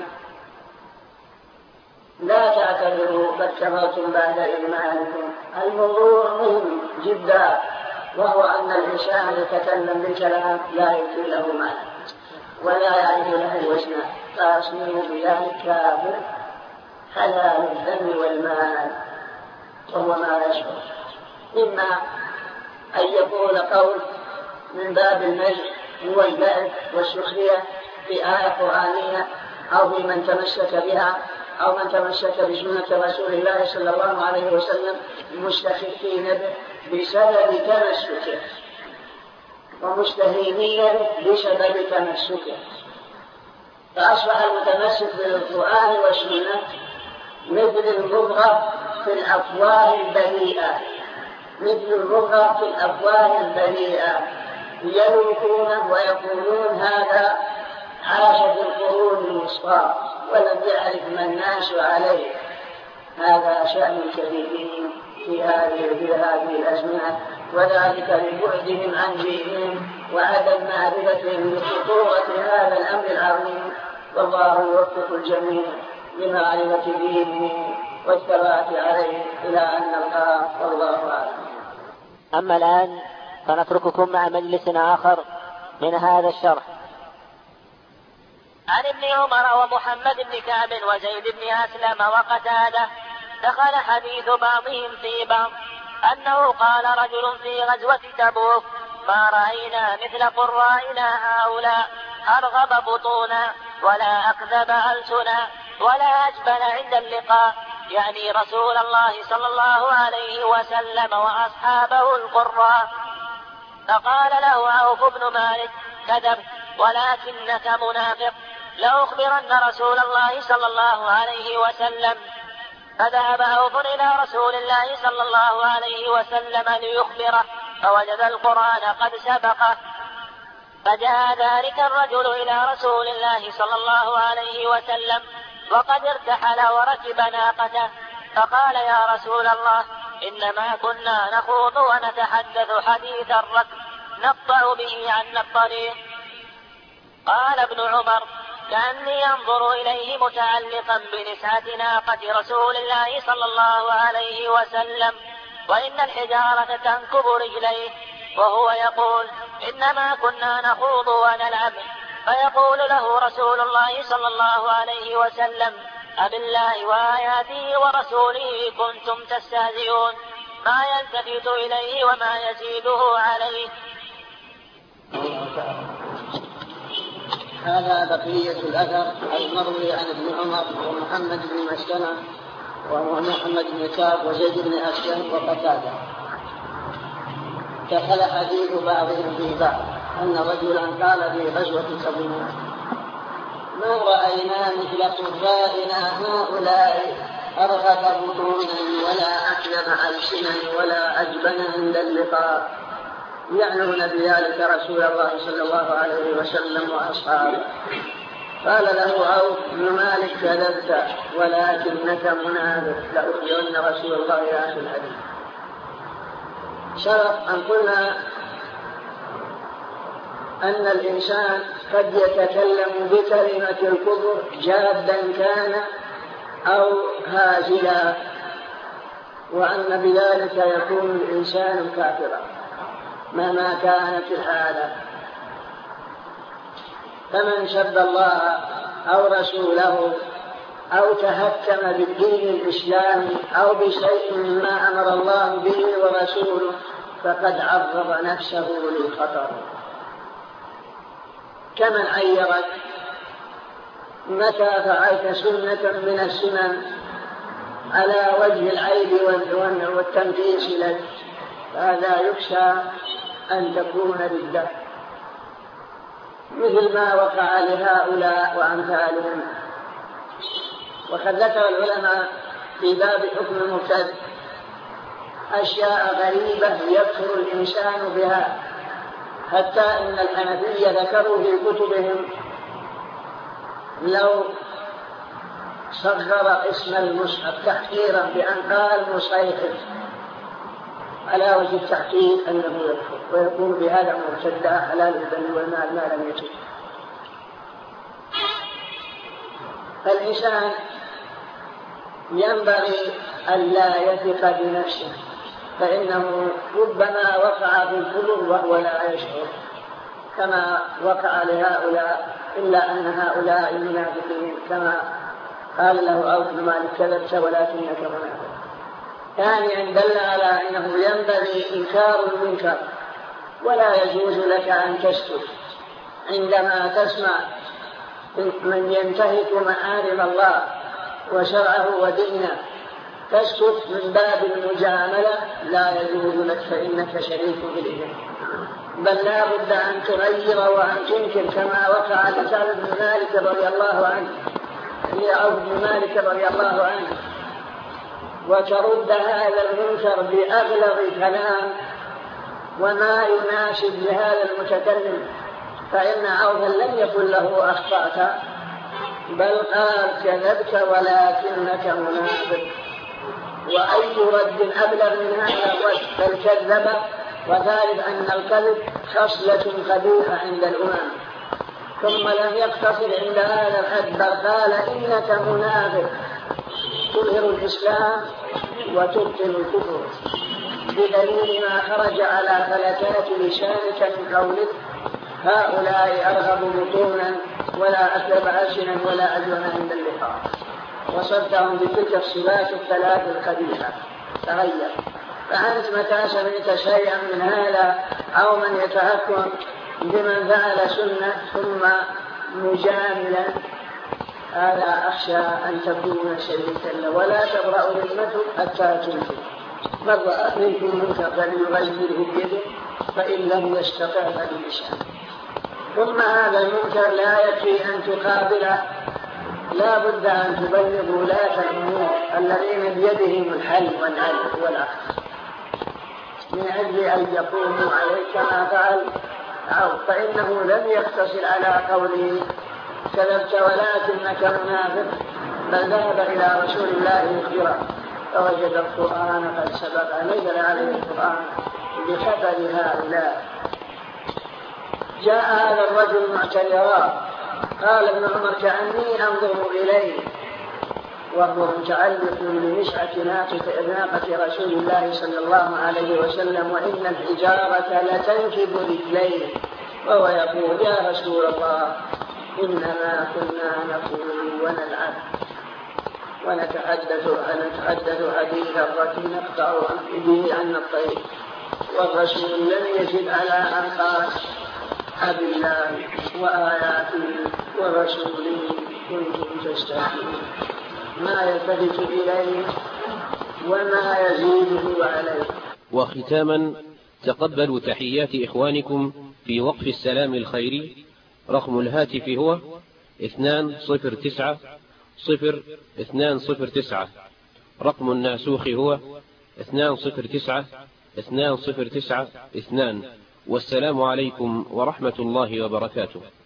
لا تعتذروا قد كفرتم بعد إيمانكم. الموضوع مهم جدا، وهو أن الإنسان يتكلم بالكلام لا يكون له معنى ولا يعرف له وزنا، فأصمم بذلك كافر حلال الدم والمال، وهو ما يشعر، إما أن يقول قول من باب المجد والبعد والسخرية في آية قرآنية أو بمن تمسك بها أو من تمسك بسنة رسول الله صلى الله عليه وسلم مستخفين به بسبب تمسكه ومستهينين بسبب تمسكه، فأصبح المتمسك بالقرآن والسنة مثل المبغض في الأفواه البريئة مثل المبغض في الأفواه البريئة يلوكونه ويقولون هذا عاش في القرون الوسطى ولم يعرف ما الناس عليه. هذا شأن كبير في هذه الأزمنة، وذلك لبعدهم عن دينهم وعدم معرفتهم بخطورة هذا الأمر العظيم. والله يوفق الجميع لمعرفة دينه والثبات عليه إلى أن نلقاه، والله أعلم. أما الآن فنترككم مع مجلس آخر من هذا الشرح. عن ابن عمر ومحمد بن كعب وزيد بن أسلم وقتادة دخل حديث بعضهم في بعض أنه قال رجل في غزوة تبوك: ما رأينا مثل قرائنا هؤلاء أرغب بطونا ولا أكذب ألسنا ولا أجبن عند اللقاء، يعني رسول الله صلى الله عليه وسلم وأصحابه القراء. فقال له عوف بن مالك: كذب ولكنك منافق، لأخبرن رسول الله صلى الله عليه وسلم. فذهب عوف إلى رسول الله صلى الله عليه وسلم ليخبره، فوجد القرآن قد سبقه. فجاء ذلك الرجل إلى رسول الله صلى الله عليه وسلم وقد ارتحل وركب ناقته، فقال: يا رسول الله، إنما كنا نخوض ونتحدث حديث الركب نقطع به عن الطريق. قال ابن عمر: كأني أنظر إليه متعلقا بنسعة ناقة رسول الله صلى الله عليه وسلم، وإن الحجارة تنكب رجليه، وهو يقول: إنما كنا نخوض ونلعب. فيقول له رسول الله صلى الله عليه وسلم: أبالله وآياته ورسوله كنتم تستهزئون، ما يلتفت إليه وما يزيده عليه. هذا بقية الأثر المروي عن ابن عمر ومحمد بن مسلمة ومحمد بن كعب وزيد بن أسلم وقتادة. دخل حديث بعضهم في بعض أن رجلا قال في غزوة تبوك: ما رأينا مثل قرائنا هؤلاء أرغب بطونا ولا أكلم ألسنا ولا أجبن عند اللقاء، يعنون بذلك رسول الله صلى الله عليه وسلم وأصحابه. قال له عوف بن مالك كذبت ولكنك منافق لأخبرن رسول الله إلى آخر الحديث. سبق أن قلنا أن الإنسان قد يتكلم بكلمة الكفر جادا كان أو هازلا، وأن بذلك يكون الإنسان كافرا مهما كانت الحالة. فمن سب الله أو رسوله أو تهكم بالدين الإسلامي أو بشيء مما أمر الله به ورسوله فقد عرض نفسه للخطر. كمن عيرك متى فعلت سنة من السنن على وجه العيب والتنفيس لك، فهذا يخشى أن تكون ردة، مثل ما وقع لهؤلاء وأمثالهم. وقد ذكر العلماء في باب حكم المرتد أشياء غريبة يكفر الإنسان بها، حتى إن الحنفية ذكروا في كتبهم لو صغر اسم المصحف تحقيرا بأن قال مصيحف على وجه التحقيق أنه يكفر ويكون بهذا مرتدا حلال الدم والمال ما لم يتب. فالإنسان ينبغي أن لا يثق بنفسه، فإنه ربما وقع في الكفر وهو لا يشعر كما وقع لهؤلاء، إلا أن هؤلاء المنافقين كما قال له عوف بن مالك كذبت ولكنك منافق. ثانيا دل على أنه ينبغي إنكار المنكر، ولا يجوز لك أن تسكت عندما تسمع من ينتهك محارم الله وشرعه ودينه، تسكت من باب المجاملة لا يجوز لك، فإنك شريك بالإثم، بل لا بد أن تغير وأن تنكر كما وقع لسعد بن مالك رضي الله عنه لعوف بن مالك رضي الله عنه، وترد هذا المنكر بأبلغ كلام وما يناسب لهذا المتكلم، فإن عوفا لم يقل له أخطأت، بل قال كذبت ولكنك منافق. وأي رد أبلغ من هذا الرد؟ بل كذب، وذلك أن الكذب خصلة قبيحة عند الأمم. ثم لم يقتصر عند هذا الحد، بل قال إنك منافق تظهر الإسلام وتبطل الكفر، بدليل ما خرج على فلتات لسانك من قولك هؤلاء أرغب بطونا ولا أكذب ألسنا ولا أجون عند اللقاء. وصفتهم بتلك الصفات الثلاث القبيحة. تغير. فأنت متى سمعت شيئا من هذا أو من يتهكم بمن فعل سنة ثم مجاملا، هذا أخشى أن تكون شريكا له، ولا تبرأ ذمته حتى تنكر. من رأى منكم منكر فليغيره بيده، فإن لم يستطع فبلسانه. ثم هذا المنكر لا يكفي أن تقابله، لا بد أن تبلغ ولاة الأمور الذين بيدهم الحل والعدل والأخذ من أجل أن يقوموا عليك كما فعل عوف، فإنه لم يقتصر على قوله كذبت ولكنك منافق، بل ذهب إلى رسول الله يخبره، فوجد القرآن قد سبق نزل عليه القرآن بخبر هؤلاء. جاء هذا الرجل معتذرا، قال ابن عمر كأني أنظر إليه وهو متعلق بمشعة ناقة رسول الله صلى الله عليه وسلم، وإن الحجارة لتنكب رجليه، وهو يقول يا رسول الله إنما كنا نقول ونلعب ونتحدث ونتحدث حديث الرجل نقطع به عن الطريق، والرسول لم يجد على أن قال أبالله وآياته ورسوله كنتم تستهزئون، ما يلتفت إليه وما يزيده عليه. وختاما تقبلوا تحيات إخوانكم في وقف السلام الخيري. رقم الهاتف هو اثنان صفر تسعة صفر اثنان صفر تسعة. رقم الناسوخ هو اثنان صفر تسعة اثنان صفر تسعة اثنان. والسلام عليكم ورحمة الله وبركاته.